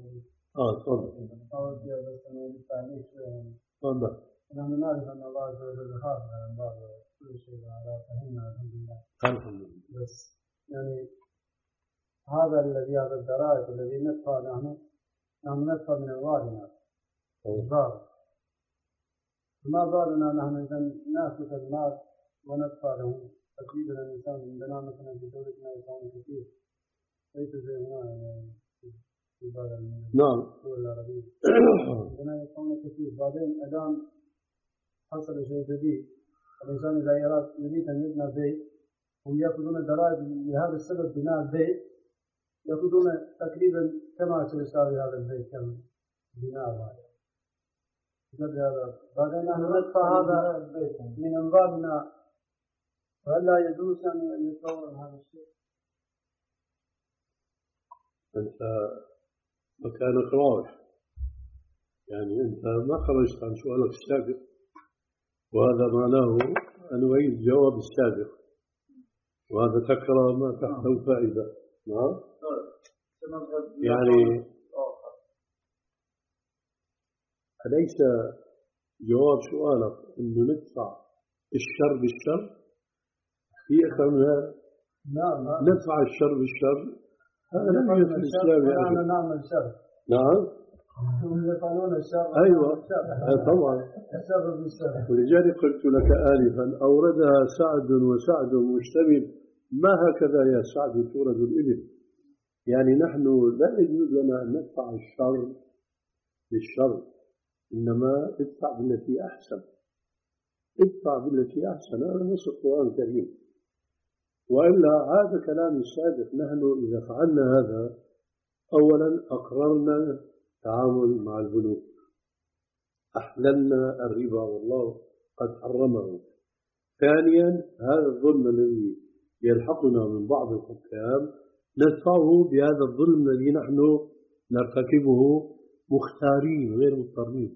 Speaker 1: اه تفضل.
Speaker 5: أود بس أن بالتعليق
Speaker 1: تفضل.
Speaker 5: نحن نعرف أن الله عز وجل خاف على بعض كل شيء على فهمنا الحمد لله.
Speaker 1: الحمد لله.
Speaker 5: بس يعني هذا الذي هذا الدرائب الذي ندفع نحن نحن ندفع من أموالنا إجبارا. ما بالنا نحن إذا نأخذ المال وندفع له تقريبا الإنسان عندنا مثلا في دولتنا يدفعون كثير ليس زي هنا في بعض الدول العربية عندنا يدفعون كثير. بعدين الآن حصل شيء جديد، الإنسان إذا يراد يريد أن يبنى بيت هم يأخذون ضرائب لهذا السبب بناء البيت، يأخذون تقريبا كما سيساوي هذا البيت كم بناء هذا. بعدين نحن ندفع هذا من أموالنا، فهل لا يجوز أن يتصور هذا الشيء؟
Speaker 1: أنت مكانك واضح، يعني أنت ما خرجت عن سؤالك السابق، وهذا معناه أن أعيد الجواب السابق، وهذا تكرر ما تحته فائدة. نعم. يعني أليس جواب سؤالك أنه ندفع الشر بالشر؟ في أكثر من هذا؟
Speaker 5: نعم.
Speaker 1: ندفع الشر بالشر هذا لم يكن في الإسلام.
Speaker 5: نحن نعمل شر.
Speaker 1: نعم.
Speaker 5: هم يفعلون الشر.
Speaker 1: أيوة طبعا.
Speaker 5: الشر بالشر.
Speaker 1: ولذلك قلت لك آنفا أوردها سعد وسعد مشتمل، ما هكذا يا سعد تورد الإبل. يعني نحن لا يجوز لنا أن ندفع الشر بالشر، إنما ادفع بالتي أحسن. ادفع بالتي أحسن، هذا نص القرآن الكريم. وإلا هذا كلام السابق. نحن إذا فعلنا هذا أولا أقررنا التعامل مع البنوك، أحللنا الربا والله قد حرمه. ثانيا هذا الظلم الذي يلحقنا من بعض الحكام ندفعه بهذا الظلم الذي نحن نرتكبه مختارين غير مضطرين.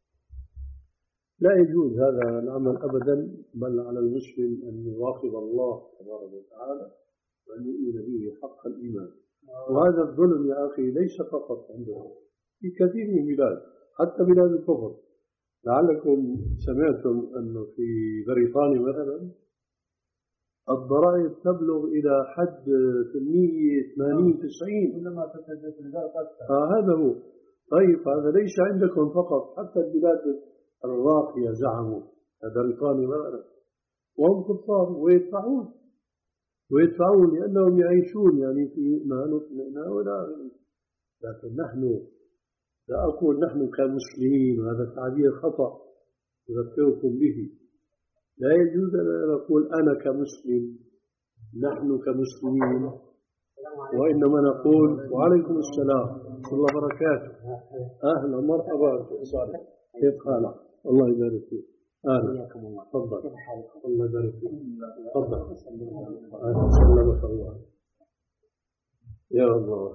Speaker 1: لا يجوز هذا العمل أبدا، بل على المسلم أن يراقب الله تبارك وتعالى وأن يؤمن به حق الإيمان. وهذا الظلم يا أخي ليس فقط عندنا، في كثير من البلاد حتى بلاد الكفر. لعلكم سمعتم أنه في بريطانيا مثلا الضرائب تبلغ إلى حد ثمانمئة وثمانين تسعين.
Speaker 5: كلما تتجدد البلاد
Speaker 1: آه هذا هو. طيب هذا ليس عندكم فقط، حتى البلاد الراقية زعموا بريطانيا مثلا وهم كفار ويدفعون ويدفعون لأنهم يعيشون يعني في ما نطمئن ولا. لكن نحن لا أقول نحن كمسلمين، وهذا التعبير خطأ أذكركم به. لا يجوز أن نقول أنا كمسلم، نحن كمسلمين، وإنما نقول وعليكم السلام ورحمة الله وبركاته، أهلا مرحبا صالح، كيف حالك؟ الله يبارك فيك. أهلا تفضل. الله يبارك فيك. تفضل. سلمك الله يا الله.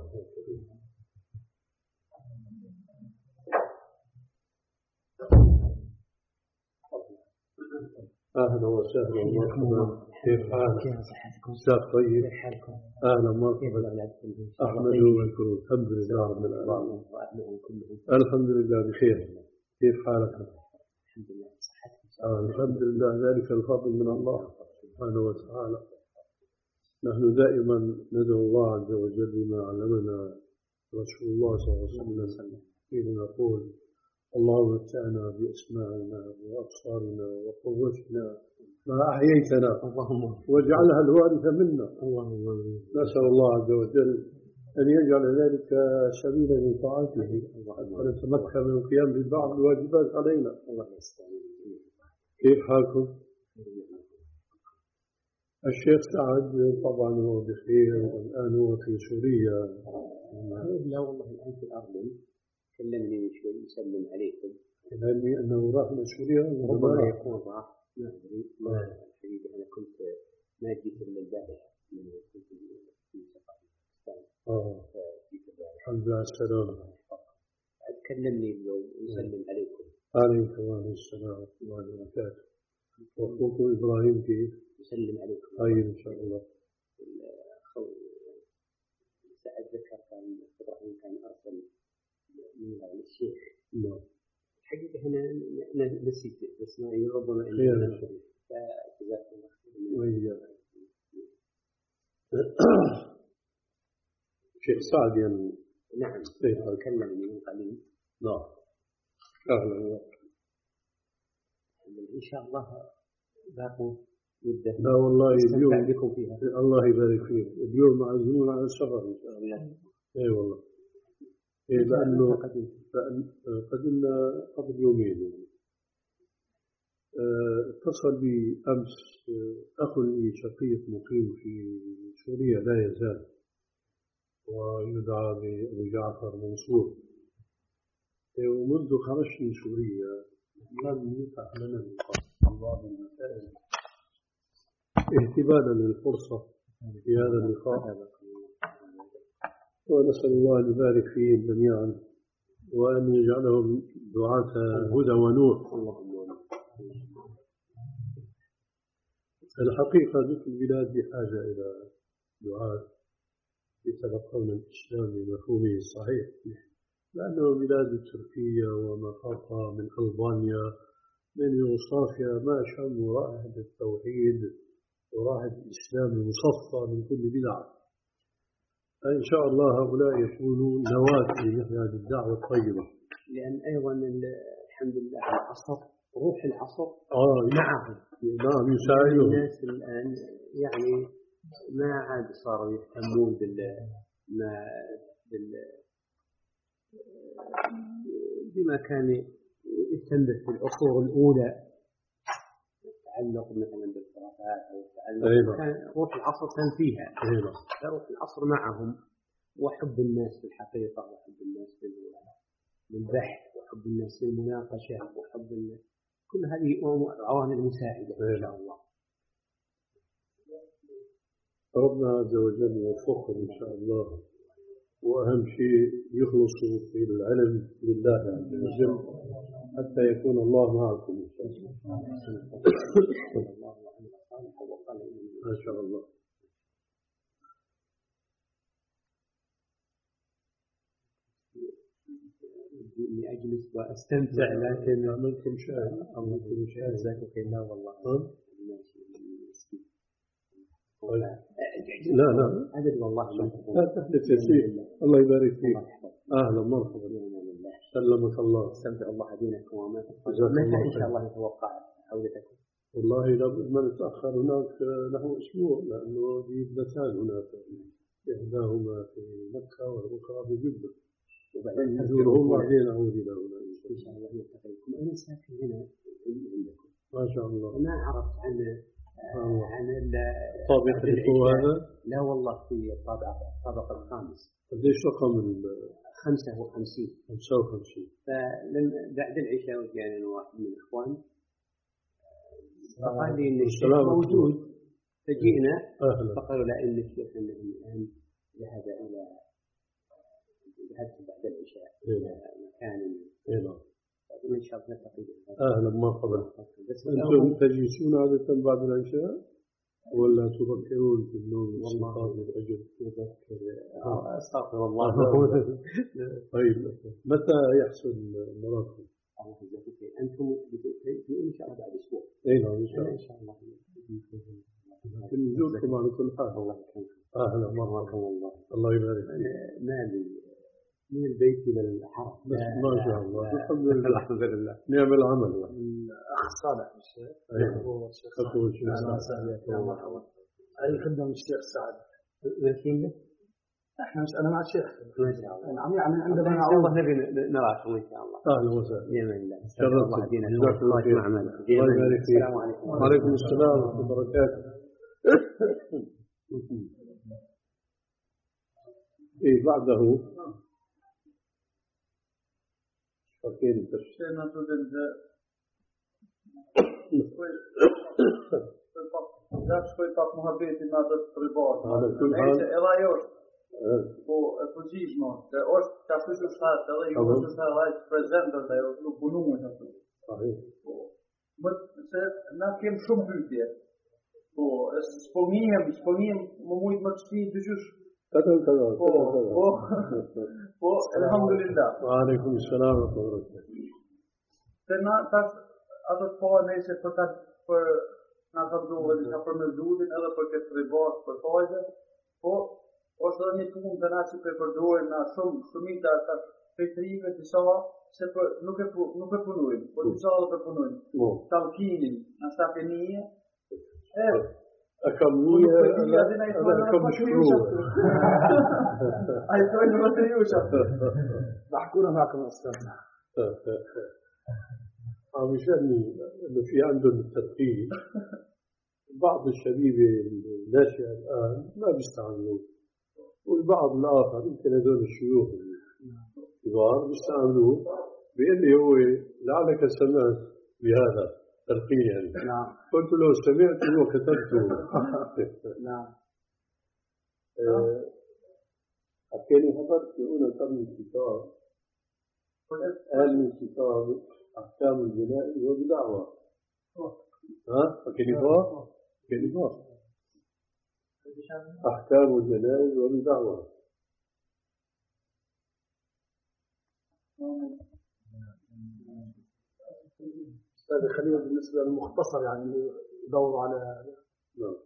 Speaker 1: أهلا وسهلا ومرحبا، كيف حالك؟
Speaker 6: كيف صحتكم؟
Speaker 1: مساك طيب؟
Speaker 6: كيف حالكم؟
Speaker 1: أهلا مرحبا. أحمد وشكرا. الحمد لله رب العالمين. الحمد لله بخير. كيف حالك؟
Speaker 6: الحمد لله صحتكم.
Speaker 1: آه الحمد لله، ذلك الفضل من الله سبحانه وتعالى. نحن دائما ندعو الله عز وجل بما علمنا رسول الله صلى الله عليه وسلم حين نقول اللهم متعنا بأسماعنا وأبصارنا وقوتنا ما أحييتنا واجعلها الوارث منا. نسأل الله عز وجل أن يجعل ذلك سبيلا لطاعته ونتمكن من القيام ببعض الواجبات علينا. كيف حالكم؟ الشيخ سعد طبعا هو بخير، والآن هو في سوريا.
Speaker 6: لا والله الآن في الأردن، كلمني شوي يسلم عليكم.
Speaker 1: علمي أنه راح إلى سوريا
Speaker 6: ربما يكون راح، ما أدري. الحقيقة أنا كنت ما جيت إلا البارحة، كنت في سفر
Speaker 1: آه الحمد لله على السلامة.
Speaker 6: كلمني اليوم ويسلم عليكم.
Speaker 1: عليكم وعليكم السلام ورحمة الله وبركاته. وأخوكم إبراهيم كيف؟
Speaker 6: يسلم عليكم.
Speaker 1: طيب إن شاء الله.
Speaker 6: سعد ذكر كان إبراهيم كان أرسل من الشيخ.
Speaker 1: نعم.
Speaker 6: الحقيقة هنا أنا نسيت بس ما ربما
Speaker 1: خير.
Speaker 6: فجزاك الله خير.
Speaker 1: وإياك. شيخ سعد يعني.
Speaker 6: نعم. تكلمني من قليل.
Speaker 1: نعم. أهلا.
Speaker 6: إن شاء الله باقوا مدة.
Speaker 1: لا والله اليوم
Speaker 6: بكم فيها.
Speaker 1: الله يبارك فيك. اليوم معزومون على السفر إن شاء الله. أي والله. إيه لأنه قدمنا قبل يومين يعني. اتصل بي أمس أخ لي شقيق مقيم في سوريا لا يزال ويدعى بأبو جعفر منصور. ومنذ خرجت من سوريا لم يتح لنا اللقاء عن بعض المسائل اهتماما للفرصة في هذا اللقاء، ونسأل الله أن يبارك فيهم جميعا وأن يجعلهم دعاة هدى ونور. الحقيقة مثل البلاد بحاجة إلى دعاة يتلقون الإسلام بمفهومه الصحيح، لأنه بلاد تركيا وما فوقها من ألبانيا من يوغوسلافيا ما شموا رائحة التوحيد ورائحة الإسلام المصفى من كل بدعة. إن شاء الله هؤلاء يكونوا نواة لمثل هذه الدعوة الطيبة.
Speaker 6: لأن أيضا الحمد لله العصر روح العصر
Speaker 1: آه
Speaker 6: معهم.
Speaker 1: نعم يساعدهم.
Speaker 6: الناس الآن يعني ما عاد صاروا يهتمون بال ما بال بما كان يهتم في العصور الأولى، تعلق مثلا بالخرافات أو تعلق كان روح العصر كان فيها. روح العصر معهم وحب الناس في الحقيقة وحب الناس بالبحث وحب الناس بالمناقشة وحب الناس. كل هذه عوامل مساعدة إن شاء الله.
Speaker 1: ربنا عز وجل يوفقهم إن شاء الله، وأهم شيء يخلصوا في العلم لله عز وجل حتى يكون الله معكم إن شاء الله. ما شاء الله.
Speaker 6: إني أجلس وأستمتع لكن
Speaker 1: عملكم شاهد.
Speaker 6: عملكم شاهد. جزاكم الله والله.
Speaker 1: لا لا
Speaker 6: أبد والله
Speaker 1: لا تحدث يا سيدي. الله يبارك فيك. أهلا مرحبا. سلمك الله.
Speaker 6: استمتع الله دينكم وما متى إن شاء الله يتوقع عودتكم؟
Speaker 1: والله لابد ما نتأخر هناك نحو أسبوع، لأنه دي ابنتان هناك، إحداهما في مكة والأخرى في جدة، وبعدين نزورهم وبعدين نعود إلى هنا
Speaker 6: إن شاء الله نلتقيكم. أنا ساكن هنا عندكم
Speaker 1: ما شاء الله.
Speaker 6: ما عرفت عن عن
Speaker 1: طابق الإخوة هذا؟
Speaker 6: لا والله في الطابق الطابق الخامس.
Speaker 1: قديش رقم ال
Speaker 6: خمسة وخمسين.
Speaker 1: خمسة وخمسين.
Speaker 6: فلما بعد العشاء وجاءنا واحد من الإخوان فقال لي إن الشيخ موجود، فجئنا فقالوا لا إن الشيخ أنه الآن ذهب إلى ذهبت بعد العشاء إلى مكان إن شاء الله نلتقي.
Speaker 1: أهلا مرحبا. أنتم تجلسون عادة بعد العشاء ولا تفكرون في النوم والاستيقاظ الفجر؟
Speaker 6: أستغفر الله.
Speaker 1: طيب متى يحصل مراكم؟
Speaker 6: أنتم إن شاء الله بعد أسبوع.
Speaker 1: أي نعم إن شاء الله.
Speaker 6: إن شاء الله.
Speaker 1: لكن نزوركم على كل حال.
Speaker 6: الله يكرمك.
Speaker 1: أهلا مرحبا والله. الله يبارك فيك.
Speaker 6: ما لي من البيت إلى الحرم.
Speaker 1: ما شاء الله. الحمد لله. الحمد لله. نعم العمل.
Speaker 5: الأخ صالح الشيخ.
Speaker 1: أيوه. خطوة الشيخ
Speaker 5: سعد. هل خدم الشيخ سعد؟
Speaker 6: لكن
Speaker 5: احنا مش انا مع الشيخ.
Speaker 6: ما شاء الله.
Speaker 5: نعم يعني عندما
Speaker 6: إن شاء الله نبي نراكم إن شاء الله.
Speaker 1: أهلا وسهلا.
Speaker 6: بإذن الله.
Speaker 1: شرفت.
Speaker 6: الله دينك.
Speaker 1: جزاك الله خير. الله يبارك فيك.
Speaker 6: السلام عليكم.
Speaker 1: وعليكم السلام ورحمة الله وبركاته. إيه بعده فكين
Speaker 2: شيء ما تودن لا شوي طاق محبتي ما تطربات
Speaker 1: على كل حال
Speaker 2: إلا يوش وفوزيزمو أوش تاسوس صار ترى يوش صار لايف بريزنتر ده يوش بنومه تاسو
Speaker 1: صحيح
Speaker 2: بس ناكيم شو بيجي و spomnijem spomnijem مويد مكسي بجوش
Speaker 1: كذا كذا
Speaker 2: الحمد لله.
Speaker 1: وعليكم السلام ورحمة الله وبركاته.
Speaker 2: Sen tash ato të po nëse për ta për na ka duhet disa për mëzutin edhe për këtë privat për fajze, po ose edhe një punë të na që për përdorin na shumë shumica ata petrive disa se për nuk e nuk e punojnë, po disa edhe për punojnë. Talkinin, na sapenie. E
Speaker 1: a kam një a kam shkruar.
Speaker 2: Ai thonë në vetë ju çfarë.
Speaker 4: نحكونا معكم أستاذ.
Speaker 1: مشان انه في عندهم الترفيه بعض الشبيبه الناشئه الان ما بيستعملوه والبعض الاخر يمكن هذول الشيوخ الكبار بيستعملوه بيقول لي هو لعلك سمعت بهذا ترفيه يعني.
Speaker 4: نعم.
Speaker 1: قلت له سمعته وكتبته.
Speaker 4: نعم.
Speaker 1: حكيني حضرت هنا قبل الكتاب قال من كتاب أحكام الجنائز وبدعوة. ها؟ فكيف هو؟ كيف هو؟ أحكام الجنائز وبدعوة.
Speaker 4: أستاذ خليل بالنسبة للمختصر يعني يدوروا على.
Speaker 1: نعم.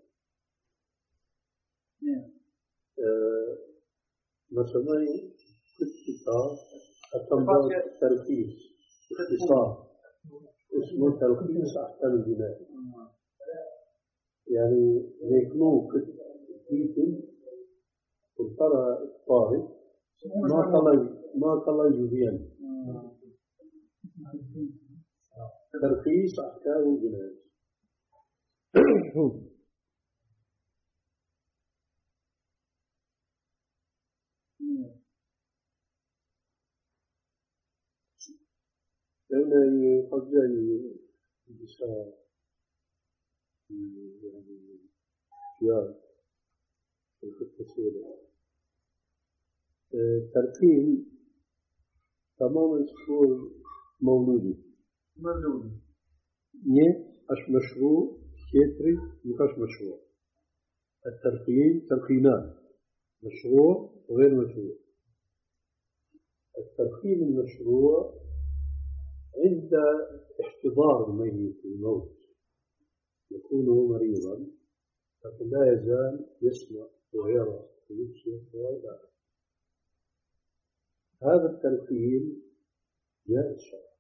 Speaker 1: مثلا كل كتاب أتمنى التركيز. اختصار اسمه تلخيص أحكام الجنائز. يعني هيكلو كتير ترى الطارق ما طلع ما طلع جديان. تلخيص أحكام الجنائز. لأن قد جاء بشار يعني جياد في التسوية تركيب تماما سكول مولودي
Speaker 2: مولودي
Speaker 1: نيه أش مشروع كيتري مكاش مشروع. الترقيم ترقيمان مشروع وغير مشروع. الترقيم المشروع عند احتضار الميت الموت يكون مريضا لكن لا يزال يسمع ويرى ويبصر وإلى آخره. هذا التلقين جائز شرعا.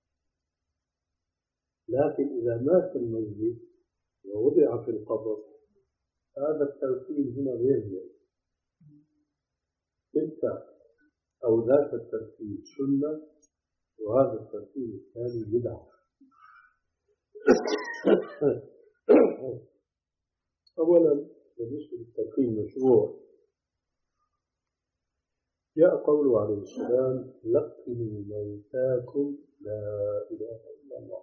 Speaker 1: لكن إذا مات الميت ووضع في القبر هذا التلقين هنا غير جائز. تلك أو ذاك التلقين سنة وهذا الترتيب الثاني بدعة. أولا بالنسبة للترتيب المشروع جاء قوله عليه السلام لقنوا موتاكم لا إله إلا الله.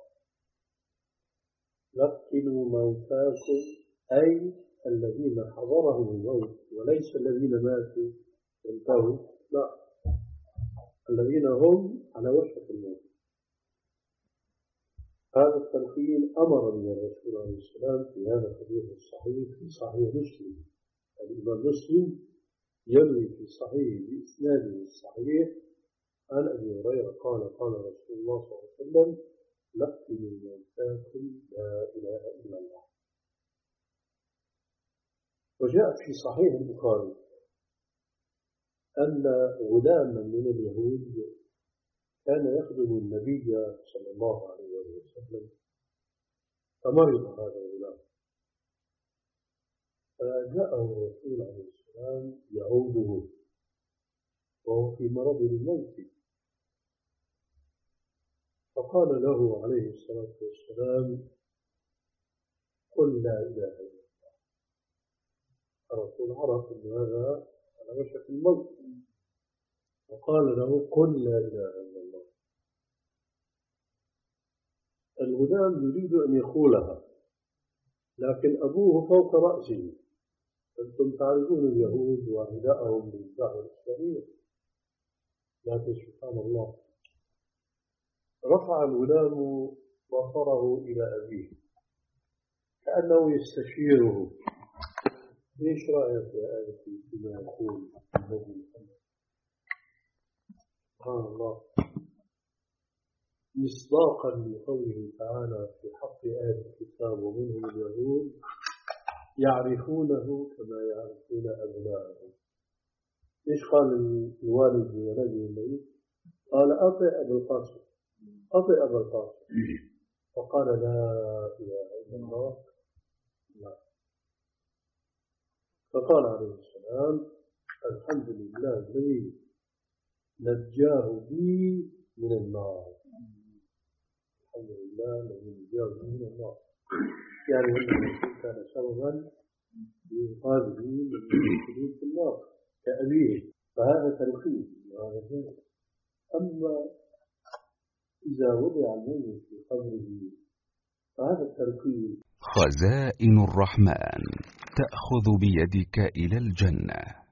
Speaker 1: لقنوا موتاكم أي الذين حضرهم الموت وليس الذين ماتوا وانتهوا، لا، الذين هم على وشك الموت. هذا التلقين أمر من الرسول عليه السلام في هذا الحديث الصحيح في صحيح مسلم. الإمام مسلم يروي في صحيح بإسناده الصحيح عن أبي هريرة قال قال رسول الله صلى الله عليه وسلم لقنوا موتاكم لا إله إلا الله. وجاء في صحيح البخاري أن غلاما من اليهود كان يخدم النبي صلى الله عليه وسلم فمرض هذا الغلام فجاءه الرسول عليه السلام يعوده وهو في مرض الموت فقال له عليه الصلاة والسلام قل لا إله إلا الله. الرسول عرف أن هذا على وشك الموت فقال له قل لا إله إلا الله. الغلام يريد أن يقولها لكن أبوه فوق رأسه. أنتم تعرفون اليهود وعداءهم بالدعوة الإسلامية، لكن سبحان الله رفع الغلام بصره إلى أبيه كأنه يستشيره. إيش رأيك يا أبتي بما يقول النبي محمد؟ سبحان الله، مصداقا لقوله تعالى في حق أهل الكتاب ومنهم اليهود يعرفونه كما يعرفون أبناءهم. إيش قال الوالد لولده الميت؟ قال أطع أبا القاسم، أطع أبا القاسم، فقال لا إله إلا الله. لا. فقال عليه السلام الحمد لله الذي نجاه بي من النار. الحمد لله الذي نجاه بي من النار، يعني أنه كان سببا لإنقاذه من الخلود في النار كأبيه، فهذا تلقين وهذا خير. أما إذا وضع المؤمن في قبره فهذا التلقين.
Speaker 7: خزائن الرحمن تأخذ بيدك إلى الجنة.